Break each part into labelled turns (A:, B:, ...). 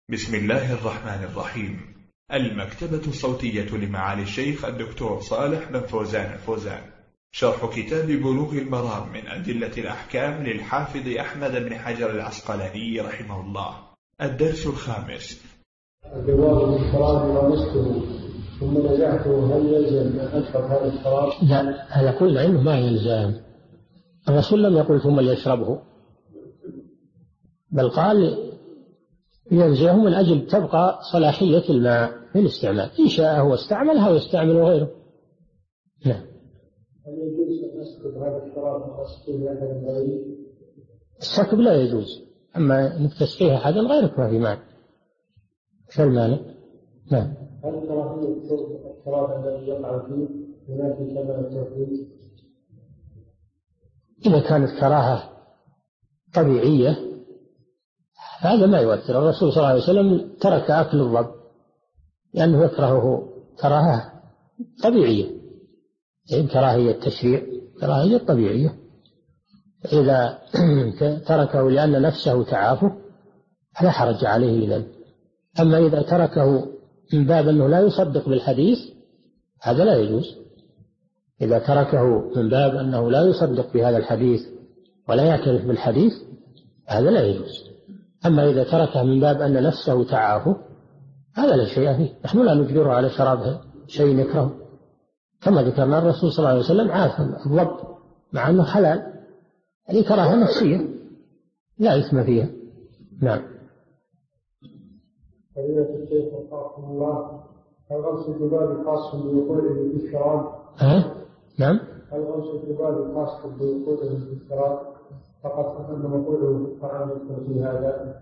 A: بسم الله الرحمن الرحيم. المكتبة الصوتية لمعالي الشيخ الدكتور صالح بن فوزان الفوزان، شرح كتاب بلوغ المرام من أدلة الأحكام للحافظ أحمد بن حجر العسقلاني رحمه الله. الدرس الخامس.
B: الجواب بالشراب ولمسته ثم نزعته، هل يلزم أن أشرب هذا الشراب؟
C: لا، هذا كل علمه ما يلزم. الرسول لم يقل ثم ليشربه، بل قال ينزعه من أجل تبقى صلاحية الماء في الاستعمال، إن شاء هو استعملها ويستعمل غيره. نعم.
B: هل يجوز أن أسكب هذا الشراب وأسقيه لأحد غيري؟
C: السكب لا يجوز، أما أنك تسقيه أحدا غيرك ما في مانع. شو المانع؟ نعم.
B: هل كراهية شرب الشراب الذي يقع فيه ينافي كمال التوحيد؟
C: إذا كانت كراهة طبيعية هذا ما يؤثر. الرسول صلى الله عليه وسلم ترك أكل الضب لأنه يكرهه كراهة طبيعية، يعني كراهية تشريع، كراهية طبيعية. إذا تركه لأن نفسه تعافه لا حرج عليه إذن. أما إذا تركه من باب أنه لا يصدق بالحديث هذا لا يجوز. إذا تركه من باب أنه لا يصدق بهذا الحديث ولا يعترف بالحديث هذا لا يجوز. أما إذا تركه من باب أن نفسه تعافه هذا لا شيء فيه. نحن لا نجبره على شراب شيء نكره، كما ذكرنا الرسول صلى الله عليه وسلم عاف الضب مع أنه حلال، هذه كراهة نفسية لا إثم فيها. نعم.
B: فضيلة الشيخ وفقكم الله، هل غمس الذباب خاص بوقوعه في الشراب؟
C: نعم.
B: هل غمس الذباب خاص بوقوعه في الشراب فقط أن وقوعه في الطعام يدخل في هذا؟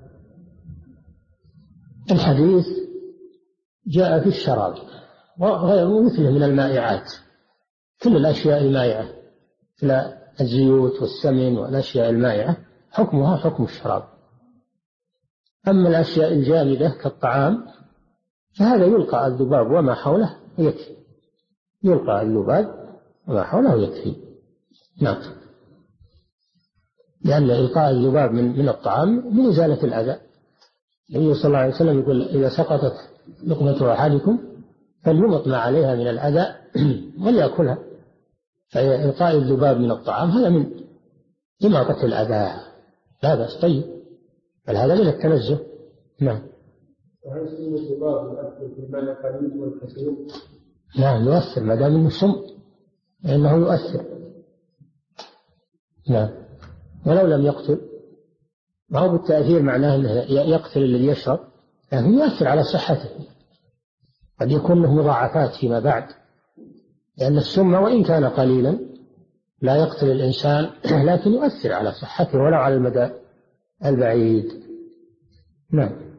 C: الحديث جاء في الشراب وغير مثله من المائعات، كل الأشياء المائعة مثل الزيوت والسمن والأشياء المائعة حكمها حكم الشراب. أما الأشياء الجامدة كالطعام فهذا يلقى الذباب وما حوله يكفي، يلقى الذباب وما حوله يكفي. نعم. لأن إلقاء الذباب من الطعام من إزالة الأذى. النبي صلى الله عليه وسلم يقول إذا سقطت لقمة أحدكم فليمط ما عليها من الأذى وليأكلها. فإلقاء الذباب من الطعام هذا من إماطة الأذى لا بأس، طيب، بل هذا من التنزه. نعم.
B: وهل سن الذباب يؤثر في الماء القليل والكثير؟
C: نعم يؤثر ما دام انه سم لأنه يؤثر. نعم. ولو لم يقتل، ما هو بالتأثير معناه أنه يقتل الذي يشرب، لكن يؤثر على صحته، قد يكون له مضاعفات فيما بعد، لأن السم وإن كان قليلا لا يقتل الإنسان لكن يؤثر على صحته ولو على المدى البعيد. نعم.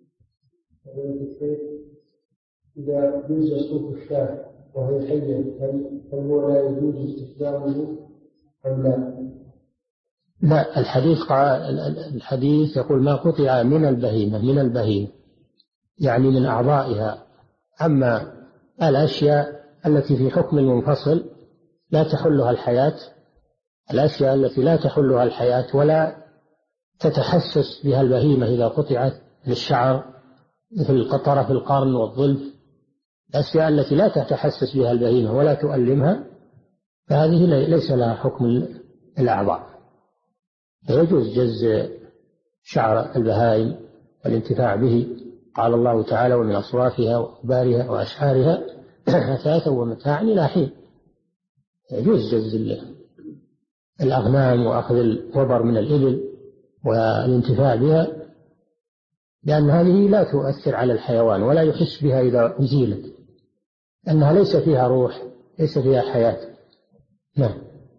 B: إذا جوز صوت الشاة وهي حية هل هو لا يجوز استخدامه أم لا؟
C: لا، الحديث يقول ما قطع من البهيمة يعني من أعضائها. أما الأشياء التي في حكم المنفصل لا تحلها الحياة، الأشياء التي لا تحلها الحياة ولا تتحسس بها البهيمة إذا قطعت للشعر مثل طرف القرن والظلف، الأشياء التي لا تتحسس بها البهيمة ولا تؤلمها فهذه ليس لها حكم الأعضاء، فيجوز جز شعر البهائم والانتفاع به. قال الله تعالى ومن أصوافها وأخبارها وأشعارها أثاثا ومتاعا إلى حين. يجوز جز الأغنام وأخذ الوبر من الإبل والانتفاع بها، لأن هذه لا تؤثر على الحيوان ولا يحس بها إذا أزيلت، أنها ليس فيها روح، ليس فيها حياة. نعم.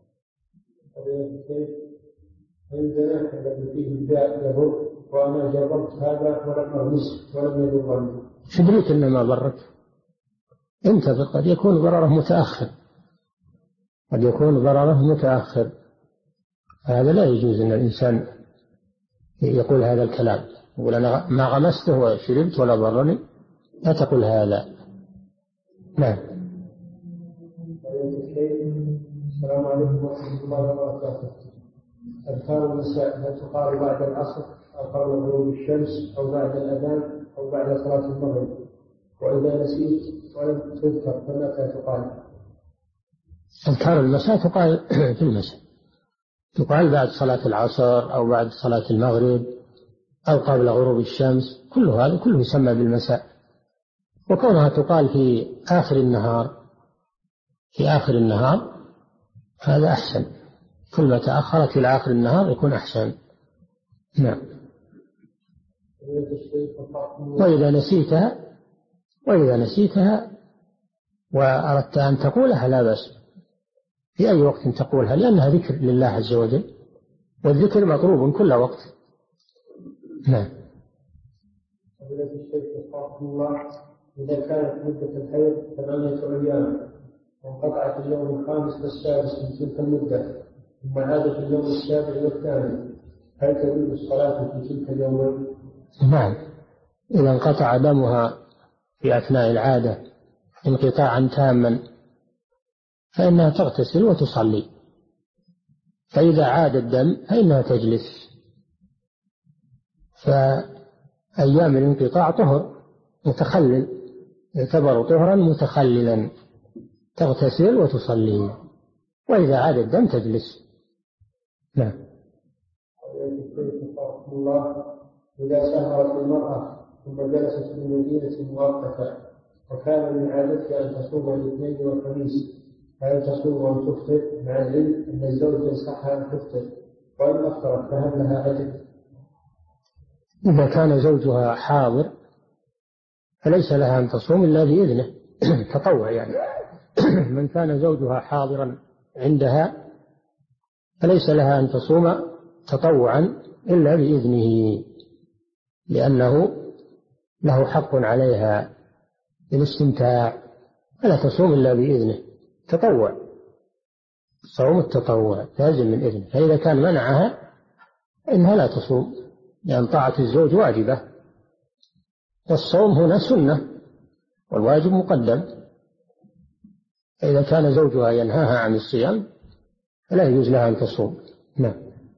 B: الجناح الذي فيه الداء يضر، وأنا جربت هذا ولم أغمسه ولم يضرني.
C: شدريك إنما ضرك؟ انتظر، قد يكون ضرره متأخر، هذا لا يجوز أن الإنسان يقول هذا الكلام، يقول أنا ما غمسته وشربت ولا ضرني، لا تقول هذا. نعم.
B: السلام عليكم ورحمة الله وبركاته. أذكار النساء هل تقال بعد العصر أو قبل غروب الشمس أو بعد الأذان أو بعد صلاة المغرب، وإذا نسيت ولم تذكر فمتى تقال؟
C: أذكار المساء تقال في المساء، تقال بعد صلاة العصر أو بعد صلاة المغرب أو قبل غروب الشمس، كل هذا كله يسمى بالمساء. وكونها تقال في آخر النهار هذا أحسن، كل ما تأخرت إلى آخر النهار يكون أحسن. نعم. وإذا نسيتها وأردت أن تقولها لا بأس، في أي وقت تقولها، لأنها ذكر لله عز وجل، والذكر مطلوب كل وقت. نعم.
B: إذا كانت مدة الحيض 8 أيام وانقطعت اليوم الخامس والسادس من تلك المدة ثم عادت اليوم السابع والثامن، هل تجوز الصلاة في تلك اليومين؟
C: نعم، إذا انقطع دمها في أثناء العادة انقطاعا تاما فإنها تغتسل وتصلي، فإذا عاد الدم فإنها تجلس. فأيام الانقطاع طهر متخلل، يعتبر طهرا متخللا، تغتسل وتصلي، وإذا عاد الدم تجلس. نعم.
B: إذا سهرت المرأة ثم جلست في مدينة مؤقتة وكان من عادتها أن تصوم الاثنين والخميس، هل تصوم وأن تفطر مع العلم أن الزوج ينصحها أن تفطر، وإن أفطرت فهل لها أجر؟
C: إذا كان زوجها حاضر فليس لها أن تصوم إلا بإذنه تطوع يعني. من كان زوجها حاضرا عندها فليس لها أن تصوم تطوعا إلا بإذنه، لأنه له حق عليها بالاستمتاع، فلا تصوم إلا بإذنه تطوع، صوم التطوع لازم من إذنه. فإذا كان منعها إنها لا تصوم، لأن طاعة الزوج واجبة، والصوم هنا سنة والواجب مقدم. فإذا كان زوجها ينهاها عن الصيام فلا يجوز لها أن تصوم. نعم.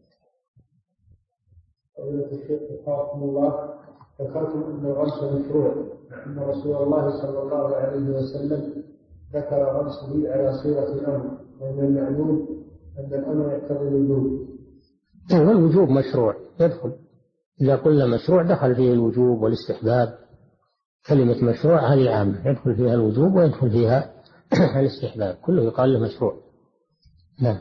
B: ذكرتم أن الغمس مشروع، أن رسول الله صلى الله عليه وسلم ذكر غمسه على صيغة الأمر، ومن المعلوم أن الأمر يقتضي الوجوب.
C: والوجوب مشروع يدخل، إذا قلنا مشروع دخل فيه الوجوب والاستحباب. كلمة مشروع هذه عامة، يدخل فيها الوجوب ويدخل فيها الاستحباب، كله يقال له مشروع. نعم.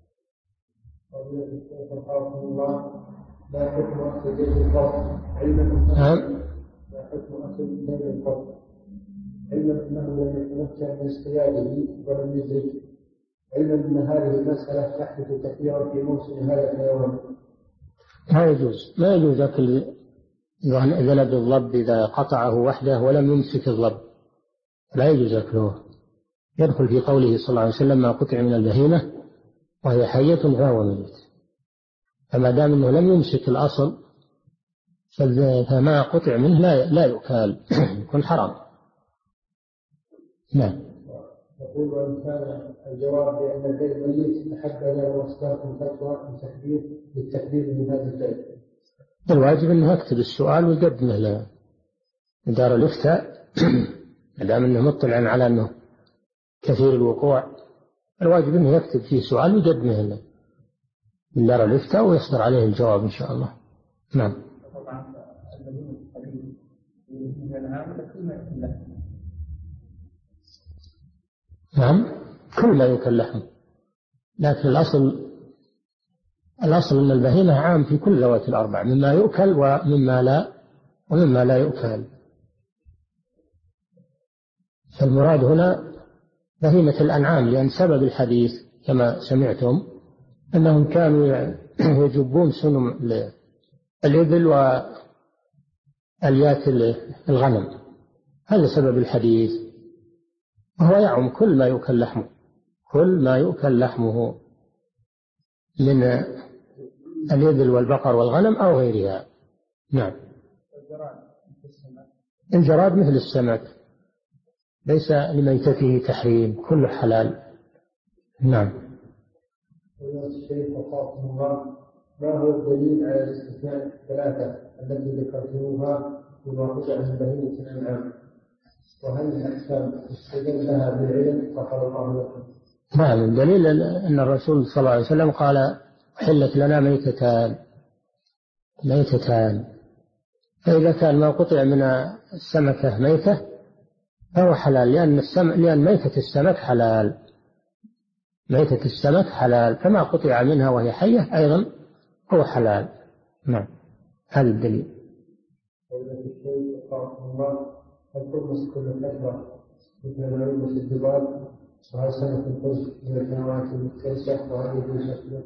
B: لا حكم أكل زيت الفرد علما لا حكم أكل زيت الفرد علما أنه لم يتمكن من اصطياده ولم يدرك، علما أن هذه المسألة تحدث كثيرا في موسم هذا الحيوان.
C: ما يجوز أكل ذلب الضب إذا قطعه وحده ولم يمسك الضب، لا يجوز أكله، يدخل في قوله صلى الله عليه وسلم ما قطع من البهيمة وهي حية فهو ميت. فما دام أنه لم يمسك الأصل فما قطع منه لا يؤكل يكون حرام. نعم.
B: يقول وإن كان الجواب بأن الدين ميت أحبنا وأصدرت الفتوى بالتكبير من هذا الدين.
C: الواجب أنه يكتب السؤال ويقدمه لدار الإفتاء ما دام أنه مطلع على أنه كثير الوقوع، الواجب أنه يكتب فيه سؤال ويقدمه من دار الإفتاء ويصدر عليه الجواب إن شاء الله. نعم. نعم كل ما يؤكل لحم، لكن الأصل أن البهيمة عام في كل ذوات الأربع، مما يؤكل ومما لا يؤكل. فالمراد هنا بهيمة الأنعام، لأن سبب الحديث كما سمعتم أنهم كانوا يجبون سنم الإبل وأليات الغنم، هذا سبب الحديث، وهو يعم كل ما يؤكل لحمه من الإبل والبقر والغنم أو غيرها. نعم. الجراد مثل السمك ليس لميتته تحريم، كله حلال. نعم.
B: الشيخ وفاكم الله، ما هو الدليل على الاستثناء الثلاثة التي ذكرتموها فيما قطع من بهيمة الأنعام؟ وهل الأحكام استدل لها بالعلم غفر الله لكم؟
C: نعم، الدليل أن الرسول صلى الله عليه وسلم قال حلت لنا ميتتان، فإذا كان ما قطع من السمكة ميتة فهو حلال، لأن ميتة السمك حلال، فما قطع منها وهي حية أيضا هو حلال. نعم، هذا الدليل.
B: هل تلمس كل فترة مثل ما يلمس الذباب؟ وهل سمك القرش من الحيوانات المفترسة وهل يجوز أكله؟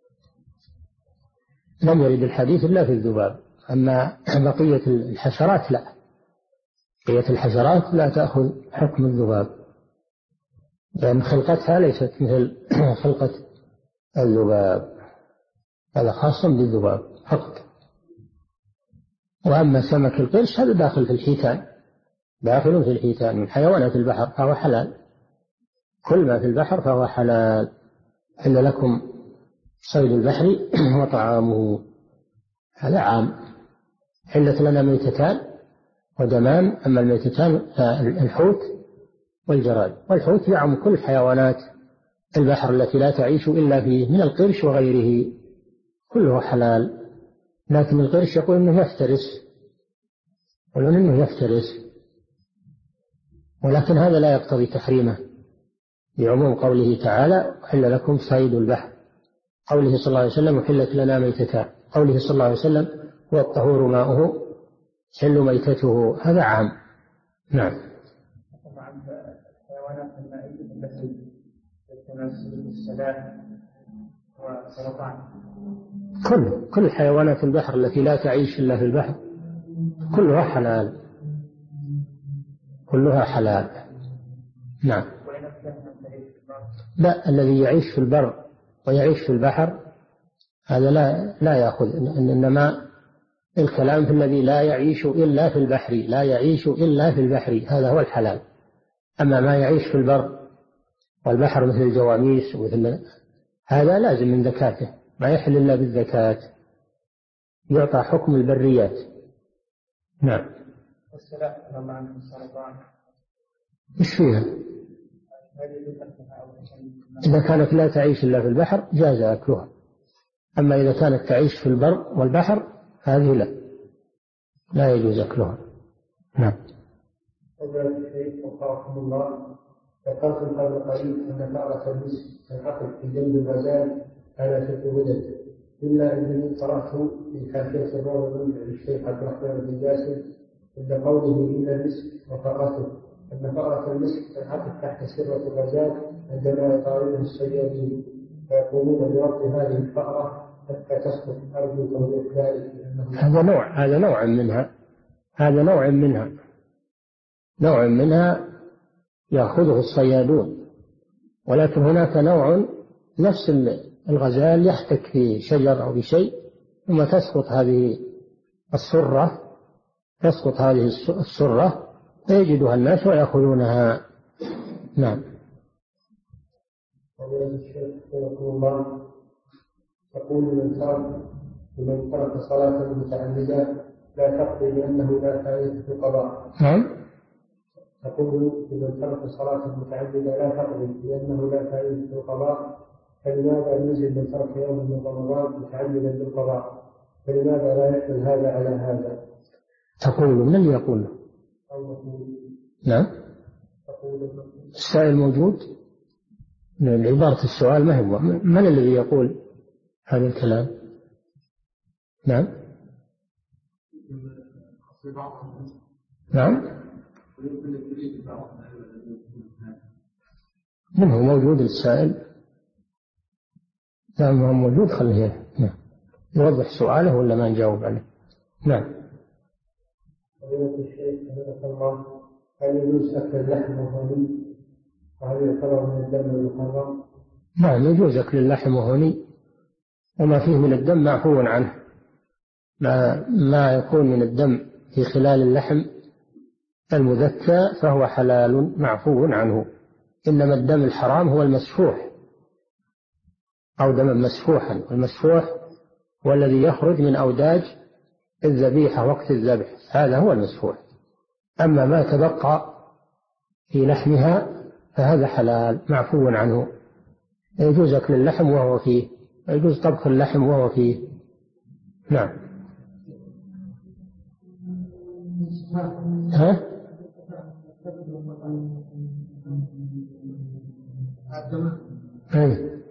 C: لم يرد الحديث إلا في الذباب، أما بقية الحشرات لا، بقية الحشرات لا تأخذ حكم الذباب، لأن خلقتها ليست مثل خلقة الذباب، هذا خاص بالذباب فقط. وأما سمك القرش هذا داخل في الحيتان من حيوانات البحر، فهو حلال، كل ما في البحر فهو حلال. حل لكم صيد البحر وطعامه، هذا عام. حلت لنا ميتتان ودمان، أما الميتتان الحوت والجراد، والحوت يعم كل حيوانات البحر التي لا تعيش إلا فيه من القرش وغيره، كله حلال. لكن القرش يقول إنه يفترس، ولكن هذا لا يقتضي تحريمه بعموم قوله تعالى حل لكم صيد البحر، قوله صلى الله عليه وسلم وحلت لنا ميتتان، قوله صلى الله عليه وسلم والطهور ماؤه حل ميتته، هذا عام. نعم.
B: طبعا الحيوانات المائية التي تتمثل بالسلاح والسرطان،
C: كل حيوانات البحر التي لا تعيش إلا في البحر كلها حلال. نعم. لا، الذي يعيش في البر ويعيش في البحر هذا لا يأخذ، إنما الكلام في الذي لا يعيش إلا في البحر، هذا هو الحلال. أما ما يعيش في البر والبحر مثل الجواميس هذا لازم من زكاته، ما يحل إلا بالزكاة، يعطى حكم البريات. نعم.
B: والسلاح لما عن السرطان
C: مش فيها؟ إذا كانت لا تعيش إلا في البحر جاز أكلها، أما إذا كانت تعيش في البر والبحر هذه لا يجوز أكلها. نعم.
B: الله ذكرت قبل قليل أن فأرة المسك تنعقد في جنب الغزال على شكل ودد، إلا أنني قرأت في حاشية الروضة للشيخ عبد الرحمن بن جاسم عند قوله إن المسك وفأرته أن فأرة المسك تنعقد تحت سرة الغزال عندما يطاردها الصيادين فيقومون بربط هذه الفأرة حتى تسقط. أرجو توضيح ذلك.
C: هذا نوع منها يأخذه الصيادون، ولكن هناك نوع نفس الغزال يحتك في شجر أو بشيء ثم تسقط هذه السرة فيجدها الناس ويأخذونها. نعم.
B: تقول من ترك صلاة متعمدا لا تقضي لأنه لا فائدة في القضاء.
C: نعم.
B: تقول من ترك صلاة متعمدا لا تقضي لأنه لا فائدة في القضاء، فلماذا ينزل من ترك يوم من رمضان متعمدا بالقضاء؟ فلماذا لا يحمل هذا على هذا؟
C: تقول من يقول؟ نعم. السائل موجود؟ عبارة السؤال ما هو من الذي يقول هذا الكلام؟ نعم. نعم. من هو موجود السائل؟ نعم هو موجود، خليه يوضح سؤاله ولا ما نجاوب عليه. نعم.
B: فضيلة الشيخ حفظك الله، هل يجوز أكل اللحم وهني وهل يعتبر من الدم المحرم؟
C: نعم يجوز أكل اللحم وهني، وما فيه من الدم معفو عنه، ما يكون من الدم في خلال اللحم المذكى فهو حلال معفو عنه، إنما الدم الحرام هو المسفوح أو دما مسفوحا، والمسفوح والذي يخرج من أوداج الذبيحة وقت الذبح هذا هو المسفوح. أما ما تبقى في لحمها فهذا حلال معفو عنه، يجوز أكل اللحم وهو فيه، يجوز طبخ اللحم وهو فيه. نعم. ها؟ أي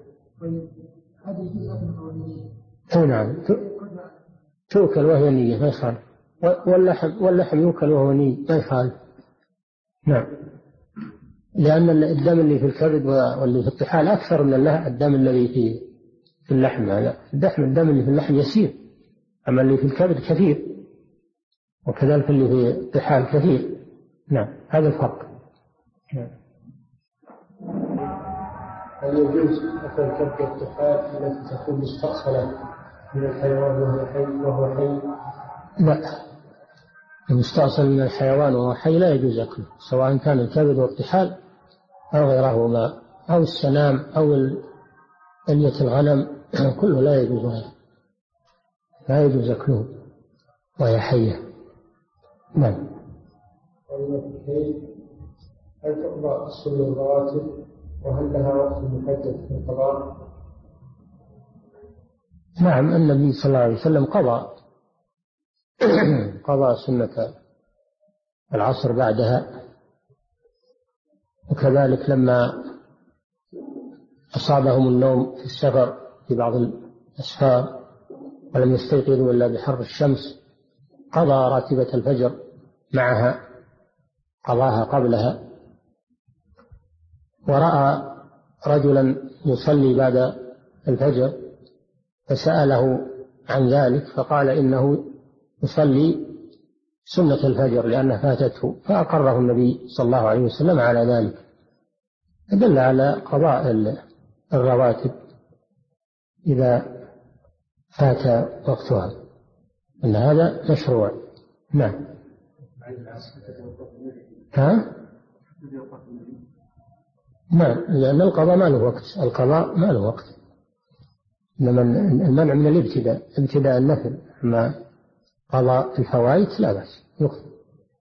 C: نعم، تؤكل وهي نية ما يخالف، واللحم يؤكل وهو نية ما يخالف. نعم، لأن الدم اللي في الكبد واللي في الطحال أكثر من الدم الذي في اللحم. هذا الدم اللي في اللحم يسير، أما اللي في الكبد كثير، وكذلك اللي في الطحال كثير. نعم، هذا الفرق. نعم.
B: هل يجوز أكل كبد الطحال التي تكون مستأصلة من الحيوان وهو حي؟
C: لا، المستأصل من الحيوان وهو حي لا يجوز أكله، سواء كان الكبد والطحال أو غيرهما أو السنام أو ألية الغنم كله لا يجوز أكله وهي حية. نعم.
B: هل تقضى السنة الرواتب وهل لها وقت محدد في القضاء؟
C: نعم، النبي صلى الله عليه وسلم قضى سنة العصر بعدها، وكذلك لما أصابهم النوم في السفر في بعض الأسفار ولم يستيقظوا إلا بحر الشمس قضى راتبة الفجر معها، قضاها قبلها. ورأى رجلا يصلي بعد الفجر فسأله عن ذلك فقال إنه يصلي سنة الفجر لأنها فاتته، فأقره النبي صلى الله عليه وسلم على ذلك، دل على قضاء الرواتب إذا فات وقتها، أن هذا مشروع. نعم. ها؟ نعم، لأن القضاء ما له وقت، إنما المنع من ابتداء النفل، أما قضاء الفوائت لا بأس يقضي.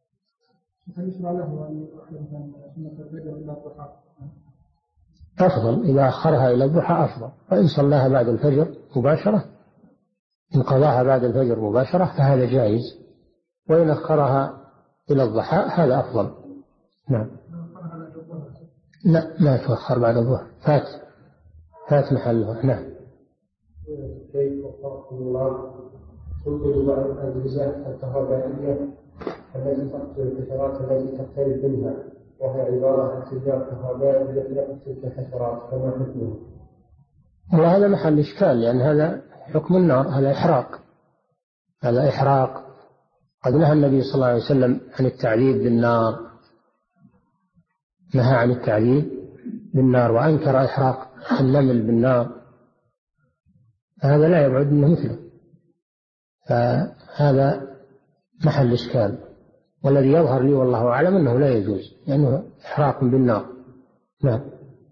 C: أفضل إذا أخرها إلى الضحى أفضل، وإن صلاها بعد الفجر مباشرة، إن قضاها بعد الفجر مباشرة فهذا جائز، وإن أخرها إلى الضحى هذا أفضل. نعم. لا، ما تؤخر بعد الظهر، فات محلها. نعم.
B: كيف وفقكم الله توجد بعض الأجهزة الكهربائية التي تقتل الحشرات التي تقترب منها، وهي عبارة عن سجاد كهربائي يحرق تلك الحشرات، فما حكمه؟
C: والله هذا محل إشكال، لأن هذا حكم النار، هذا إحراق. قد نهى النبي صلى الله عليه وسلم عن التعذيب بالنار، نهى عن التعذيب بالنار وأنكر إحراق النمل بالنار، هذا لا يبعد منه مثله، فهذا محل إشكال. والذي يظهر لي والله أعلم أنه لا يجوز، لأنه إحراق بالنار. نعم.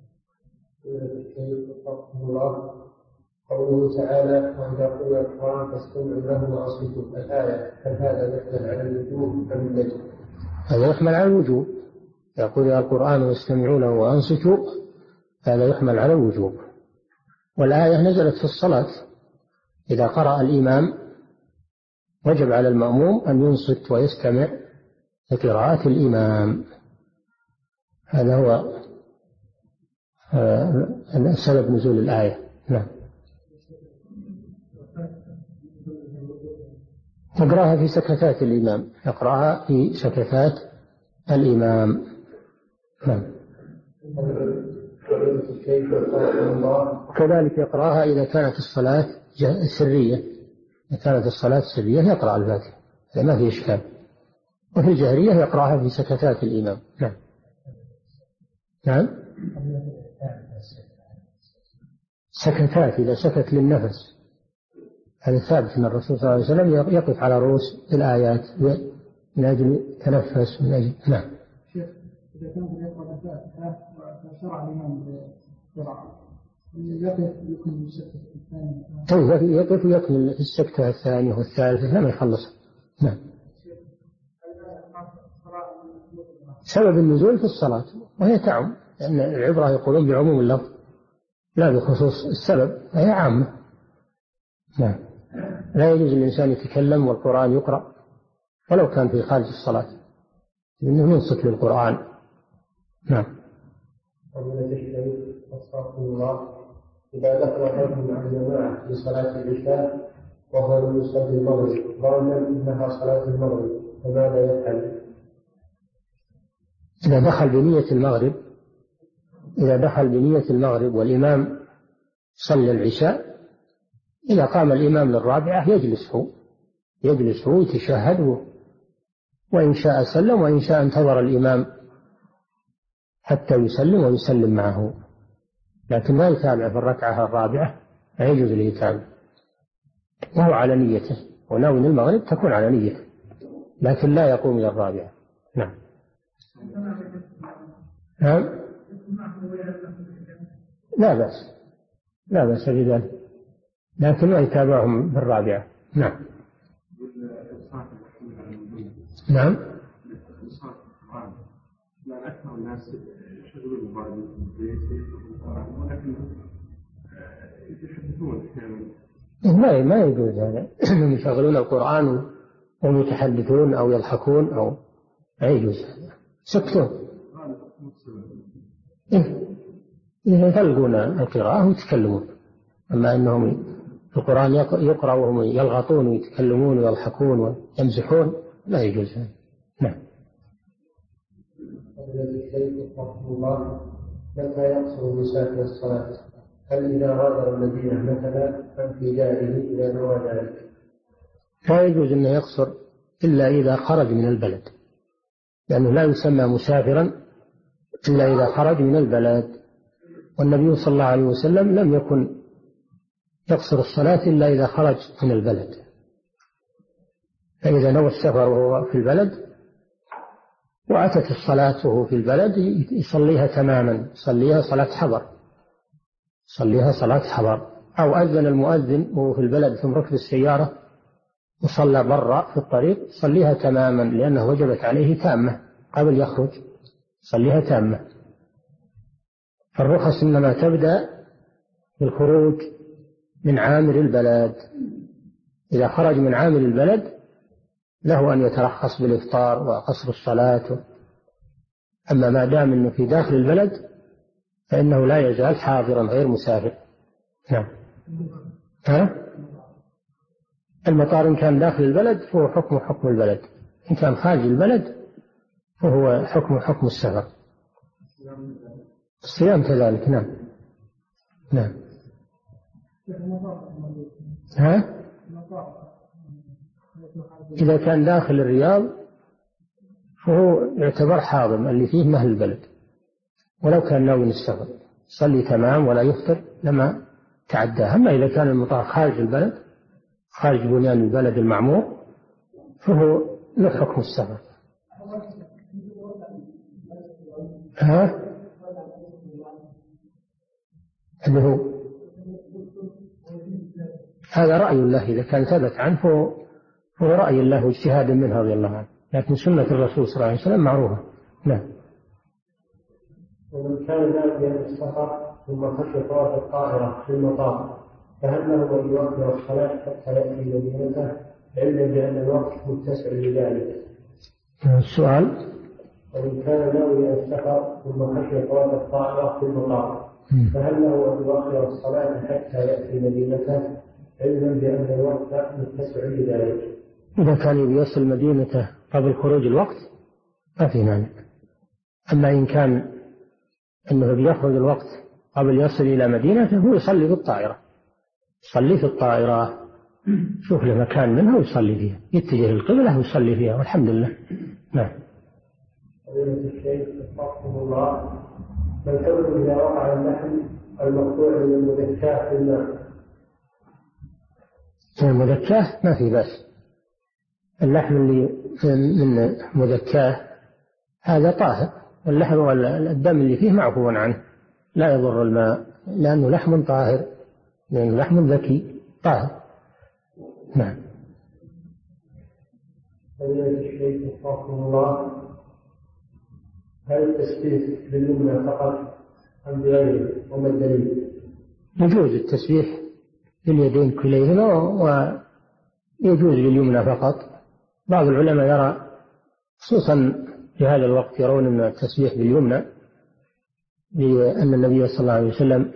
B: قوله تعالى: وإذا قرئ القرآن فاستمعوا له وأنصتوا، الآية هل هذا يحمل على الوجوب أم الندب؟
C: هذا يحمل على الوجوب، يقول القرآن واستمعوا له وأنصتوا، هذا يحمل على الوجوب. والآية نزلت في الصلاة، إذا قرأ الإمام وجب على المأموم أن ينصت ويستمع لقراءة الإمام، هذا هو سبب نزول الآية. نعم. يقرأها في سكتات الإمام، يقرأها في سكتات الإمام. نعم. كذلك يقرأها إذا كانت الصلاة سرية، إذا كانت الصلاة سرية يقرأ الفاتحة، ما في إشكال. وفي الجهرية يقرأها في سكتات الإمام. نعم. نعم. سكتات إذا سكت للنفس، هذا ثابت أن الرسول صلى الله عليه وسلم يقف على رؤوس الآيات من أجل تنفس من أجل. نعم.
D: إذا كان يقرأ الفاتحة وشرع الإمام بالقراءة
C: يقف يكمل في السكتة الثانية والثالثة لما يخلص. نعم. سبب النزول في الصلاة وهي تعم، لأن العبرة يقولون بعموم اللفظ لا بخصوص السبب، فهي عامة. نعم. لا يجوز للإنسان يتكلم والقرآن يقرأ ولو كان في خارج الصلاة، لأنه ينصت للقرآن. نعم.
B: إذا دخل الرجل مع الجماعة في صلاة العشاء وهو لم يصلي المغرب ظنا إنها صلاة المغرب فماذا يفعل؟
C: إذا دخل بنية المغرب والإمام صلى العشاء، إذا قام الإمام للرابعة يجلس هو يتشهد، وإن شاء سلم وإن شاء انتظر الإمام حتى يسلم ويسلم معه، لكن لا يتابع في الركعة الرابعة، لا يجوز له يتابع وهو على نيته، وناوي المغرب تكون على نيته، لكن لا يقوم إلى الرابعة. نعم. لا بأس بذلك، لكن ما يتابعهم بالرابعة. نعم. نعم.
D: أكثر الناس يشغلون الموبايل في البيت ولكن يتحدثون أحيانا.
C: ما يجوز هذا. يشغلون القرآن ويتحدثون أو يضحكون أو لا يجوز هذا. سكتون. يفلقون القراءة ويتكلمون، أما أنهم القرآن يقرأ وهم يلغطون ويتكلمون ويضحكون ويمزحون لا يجوز هذا. نعم.
B: الله متى يقصر مسافر الصلاة؟ هل إذا غادر المدينة مثلا أم في داره إذا نوى ذلك؟
C: لا يجوز أن يقصر إلا إذا خرج من البلد، لأنه لا يسمى مسافرا إلا إذا خرج من البلد، والنبي صلى الله عليه وسلم لم يكن يقصر الصلاة إلا إذا خرج من البلد، فإذا نوى السفر وهو في البلد وأتت الصلاة وهو في البلد يصليها تماما، يصليها صلاة حضر، أو أذن المؤذن وهو في البلد ثم ركب السيارة وصلى برا في الطريق صليها تماما، لأنه وجبت عليه تامة قبل يخرج، صليها تامة. فالرخص إنما تبدأ بالخروج من عامر البلد، إذا خرج من عامر البلد له أن يترخص بالإفطار وقصر الصلاة، أما ما دام أنه في داخل البلد فإنه لا يزال حاضرا غير مسافر. نعم. المطار إن كان داخل البلد فهو حكم البلد، إن كان خارج البلد فهو حكم السفر. الصيام كذلك. نعم. نعم. إذا كان داخل الرياض فهو يعتبر حاضر اللي فيه مهل البلد، ولو كان ناوي السفر صلي تمام ولا يفطر لما تعداه. أما إذا كان المطار خارج البلد، خارج بنيان البلد المعمور، فهو له حكم السفر. اللي هو هذا رأي الله، إذا كان ثبت عنه هو رأي الله واجتهاد منه رضي الله عنه، لكن سنة الرسول صلى الله عليه وسلم معروفة. نعم.
B: ومن كان ناويا السفر ثم خشي طواف الطائرة في المطار فهل له أن يؤخر الصلاة حتى يأتي مدينته علما بأن الوقت متسع لذلك؟
C: السؤال:
B: ومن كان ناويا السفر ثم خشي طواف الطائرة في المطار فهل له أن يؤخر الصلاة حتى يأتي مدينته علما بأن الوقت متسع لذلك؟
C: إذا كان يصل مدينته قبل خروج الوقت ما في مانع. أما إن كان أنه بيخرج الوقت قبل يصل إلى مدينته هو يصلي بالطائرة، يصلي في الطائرة، شوف له مكان منها ويصلي فيها، يتجه القبلة ويصلي فيها والحمد لله. نعم.
B: فضيلة الشيخ وفقكم الله، ما الحكم إذا وقع اللحم المقطوع من المذكاة في الماء؟
C: المذكاة ما في بأس، اللحم اللي من مذكاة هذا طاهر، واللحم والدم اللي فيه معفو عنه لا يضر الماء لأنه لحم طاهر، لأنه لحم ذكي طاهر. نعم.
B: هل التسبيح باليمنى فقط أم بغيره وما الدليل؟
C: يجوز التسبيح باليدين كليهما ويجوز باليمنى فقط. بعض العلماء يرى خصوصا في هذا الوقت يرون أن التسبيح باليمنى لأن النبي صلى الله عليه وسلم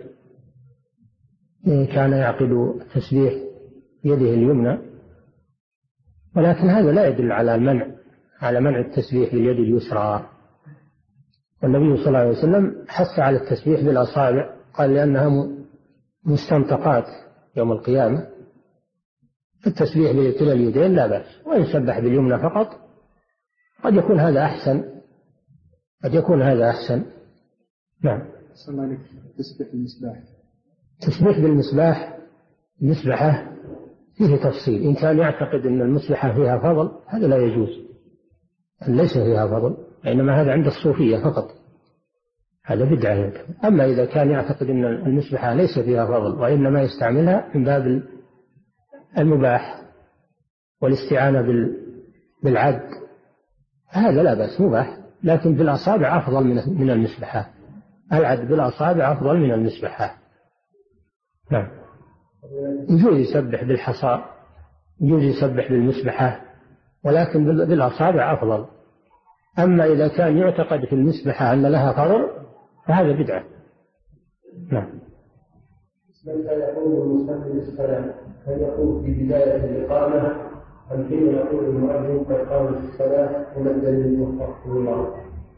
C: كان يعقد التسبيح بيده اليمنى، ولكن هذا لا يدل على منع التسبيح باليد اليسرى. والنبي صلى الله عليه وسلم حث على التسبيح بالأصابع، قال لأنها مستنطقات يوم القيامة. التسبيح بكلا اليدين لا بأس، ويسبح باليمنى فقط قد يكون هذا أحسن، قد يكون هذا أحسن. نعم.
D: صلى الله عليه وسلم. تسبيح المصباح،
C: تسبيح بالمصباح، المصبحة فيه تفصيل. إن كان يعتقد أن المصبحة فيها فضل هذا لا يجوز، ليس فيها فضل، إنما هذا عند الصوفية فقط، هذا بدعة. أما إذا كان يعتقد أن المصبحة ليس فيها فضل وإنما يستعملها من باب المباح والاستعانة بالعد هذا لا بأس، مباح، لكن بالأصابع أفضل من المصبحة. العد بالأصابع أفضل من المصبحة. نعم. يجوز يسبح بالحصى، يجوز يسبح بالمصبحة، ولكن بالأصابع أفضل. أما إذا كان يعتقد في المصبحة أن لها فضل فهذا بدعة. نعم.
B: متى يقول المصلي للصلاة؟ هل يقول في بداية الإقامة أم حين يقول المؤذن قد قامت الصلاة وما الدليل وفقه الله؟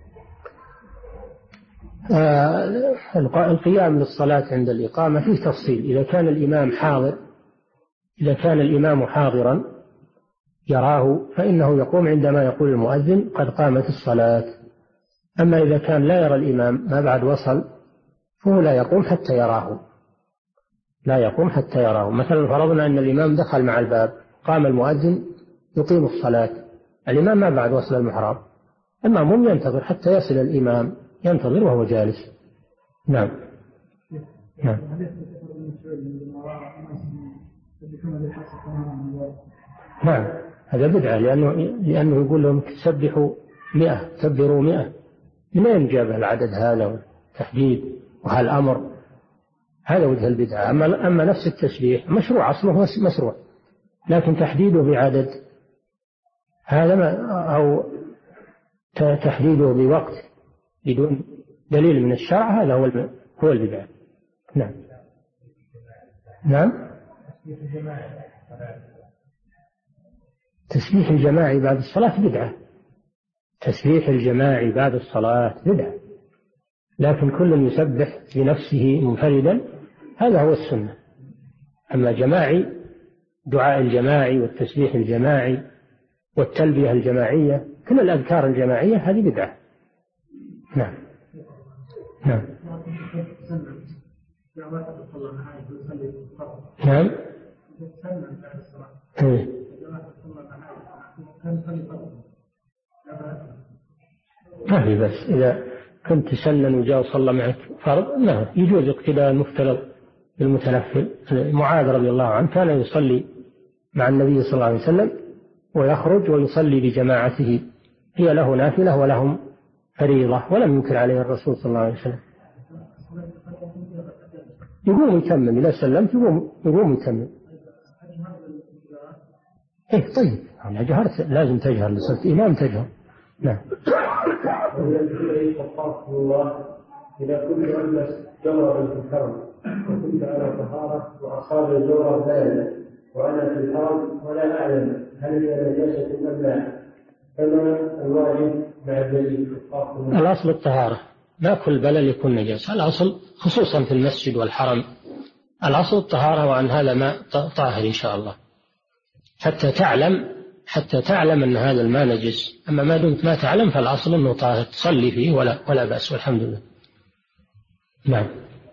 C: القيام للصلاة عند الإقامة فيه تفصيل. إذا كان الإمام حاضر، إذا كان الإمام حاضرا يراه فإنه يقوم عندما يقول المؤذن قد قامت الصلاة. أما إذا كان لا يرى الإمام ما بعد وصل فهو لا يقوم حتى يراه، لا يقوم حتى يراه. مثلا فرضنا أن الإمام دخل مع الباب، قام المؤذن يقيم الصلاة، الإمام ما بعد وصل المحراب، المأموم ينتظر حتى يصل الإمام، ينتظر وهو جالس. نعم. نعم. نعم هذا بدعة، لأنه يقول لهم سبحوا 100 كبروا 100. من أين جاب العدد هذا والتحديد وهالأمر؟ هذا وجه البدعة. أما نفس التسبيح مشروع، أصله مشروع، لكن تحديده بعدد هذا أو تحديده بوقت بدون دليل من الشرع هذا هو البدعة. نعم. نعم. تسبيح الجماعي بعد الصلاة بدعة، تسبيح الجماعي بعد الصلاة بدعة، لكن كل يسبح بنفسه منفردا هذا هو السنة. أما جماعي، دعاء الجماعي والتسبيح الجماعي والتلبية الجماعية، كل الأذكار الجماعية هذه بدعة. نعم. نعم. نعم. ما في بس إذا كنت تسنن وجاء وصلى معك فرض ما يجوز اقتداء المفترض بالمتنفل. معاذ رضي الله عنه كان يصلي مع النبي صلى الله عليه وسلم ويخرج ويصلي بجماعته، هي له نافلة ولهم فريضة، ولم ينكر عليه الرسول صلى الله عليه وسلم. يقوم يكمل، إذا سلمت يقوم يكمل. إيه طيب أنا جهرت لازم تجهر، لصرت إمام تجهر. نعم.
B: إذا كنت ألبس جورا في الحرم وكنت على طهارة وأصاب الجورا بلد وأنا في الحرم ولا أعلم هل هي نجاسة أم لا، فما الواجب مع الدليل؟
C: الأصل الطهارة، لا كل بلل يكون نجاسة. الأصل خصوصا في المسجد والحرم الأصل الطهارة، وعن هذا ما طاهر إن شاء الله حتى تعلم أن هذا الماء نجس. أما ما دمت ما تعلم فالأصل أنه طاهر، تصلي فيه ولا بأس والحمد لله. نعم.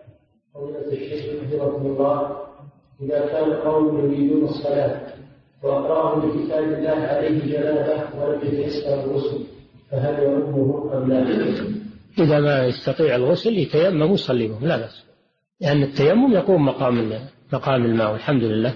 B: إذا كان قوم يريدون الصلاة وأقرأهم بكتاب الله عليه جنابة ولم يتيسر الغسل فهل يؤمه أم لا؟
C: إذا ما يستطيع الغسل يتيمم ويصلي بهم لا بأس، لأن التيمم يقوم مقام الماء والحمد لله.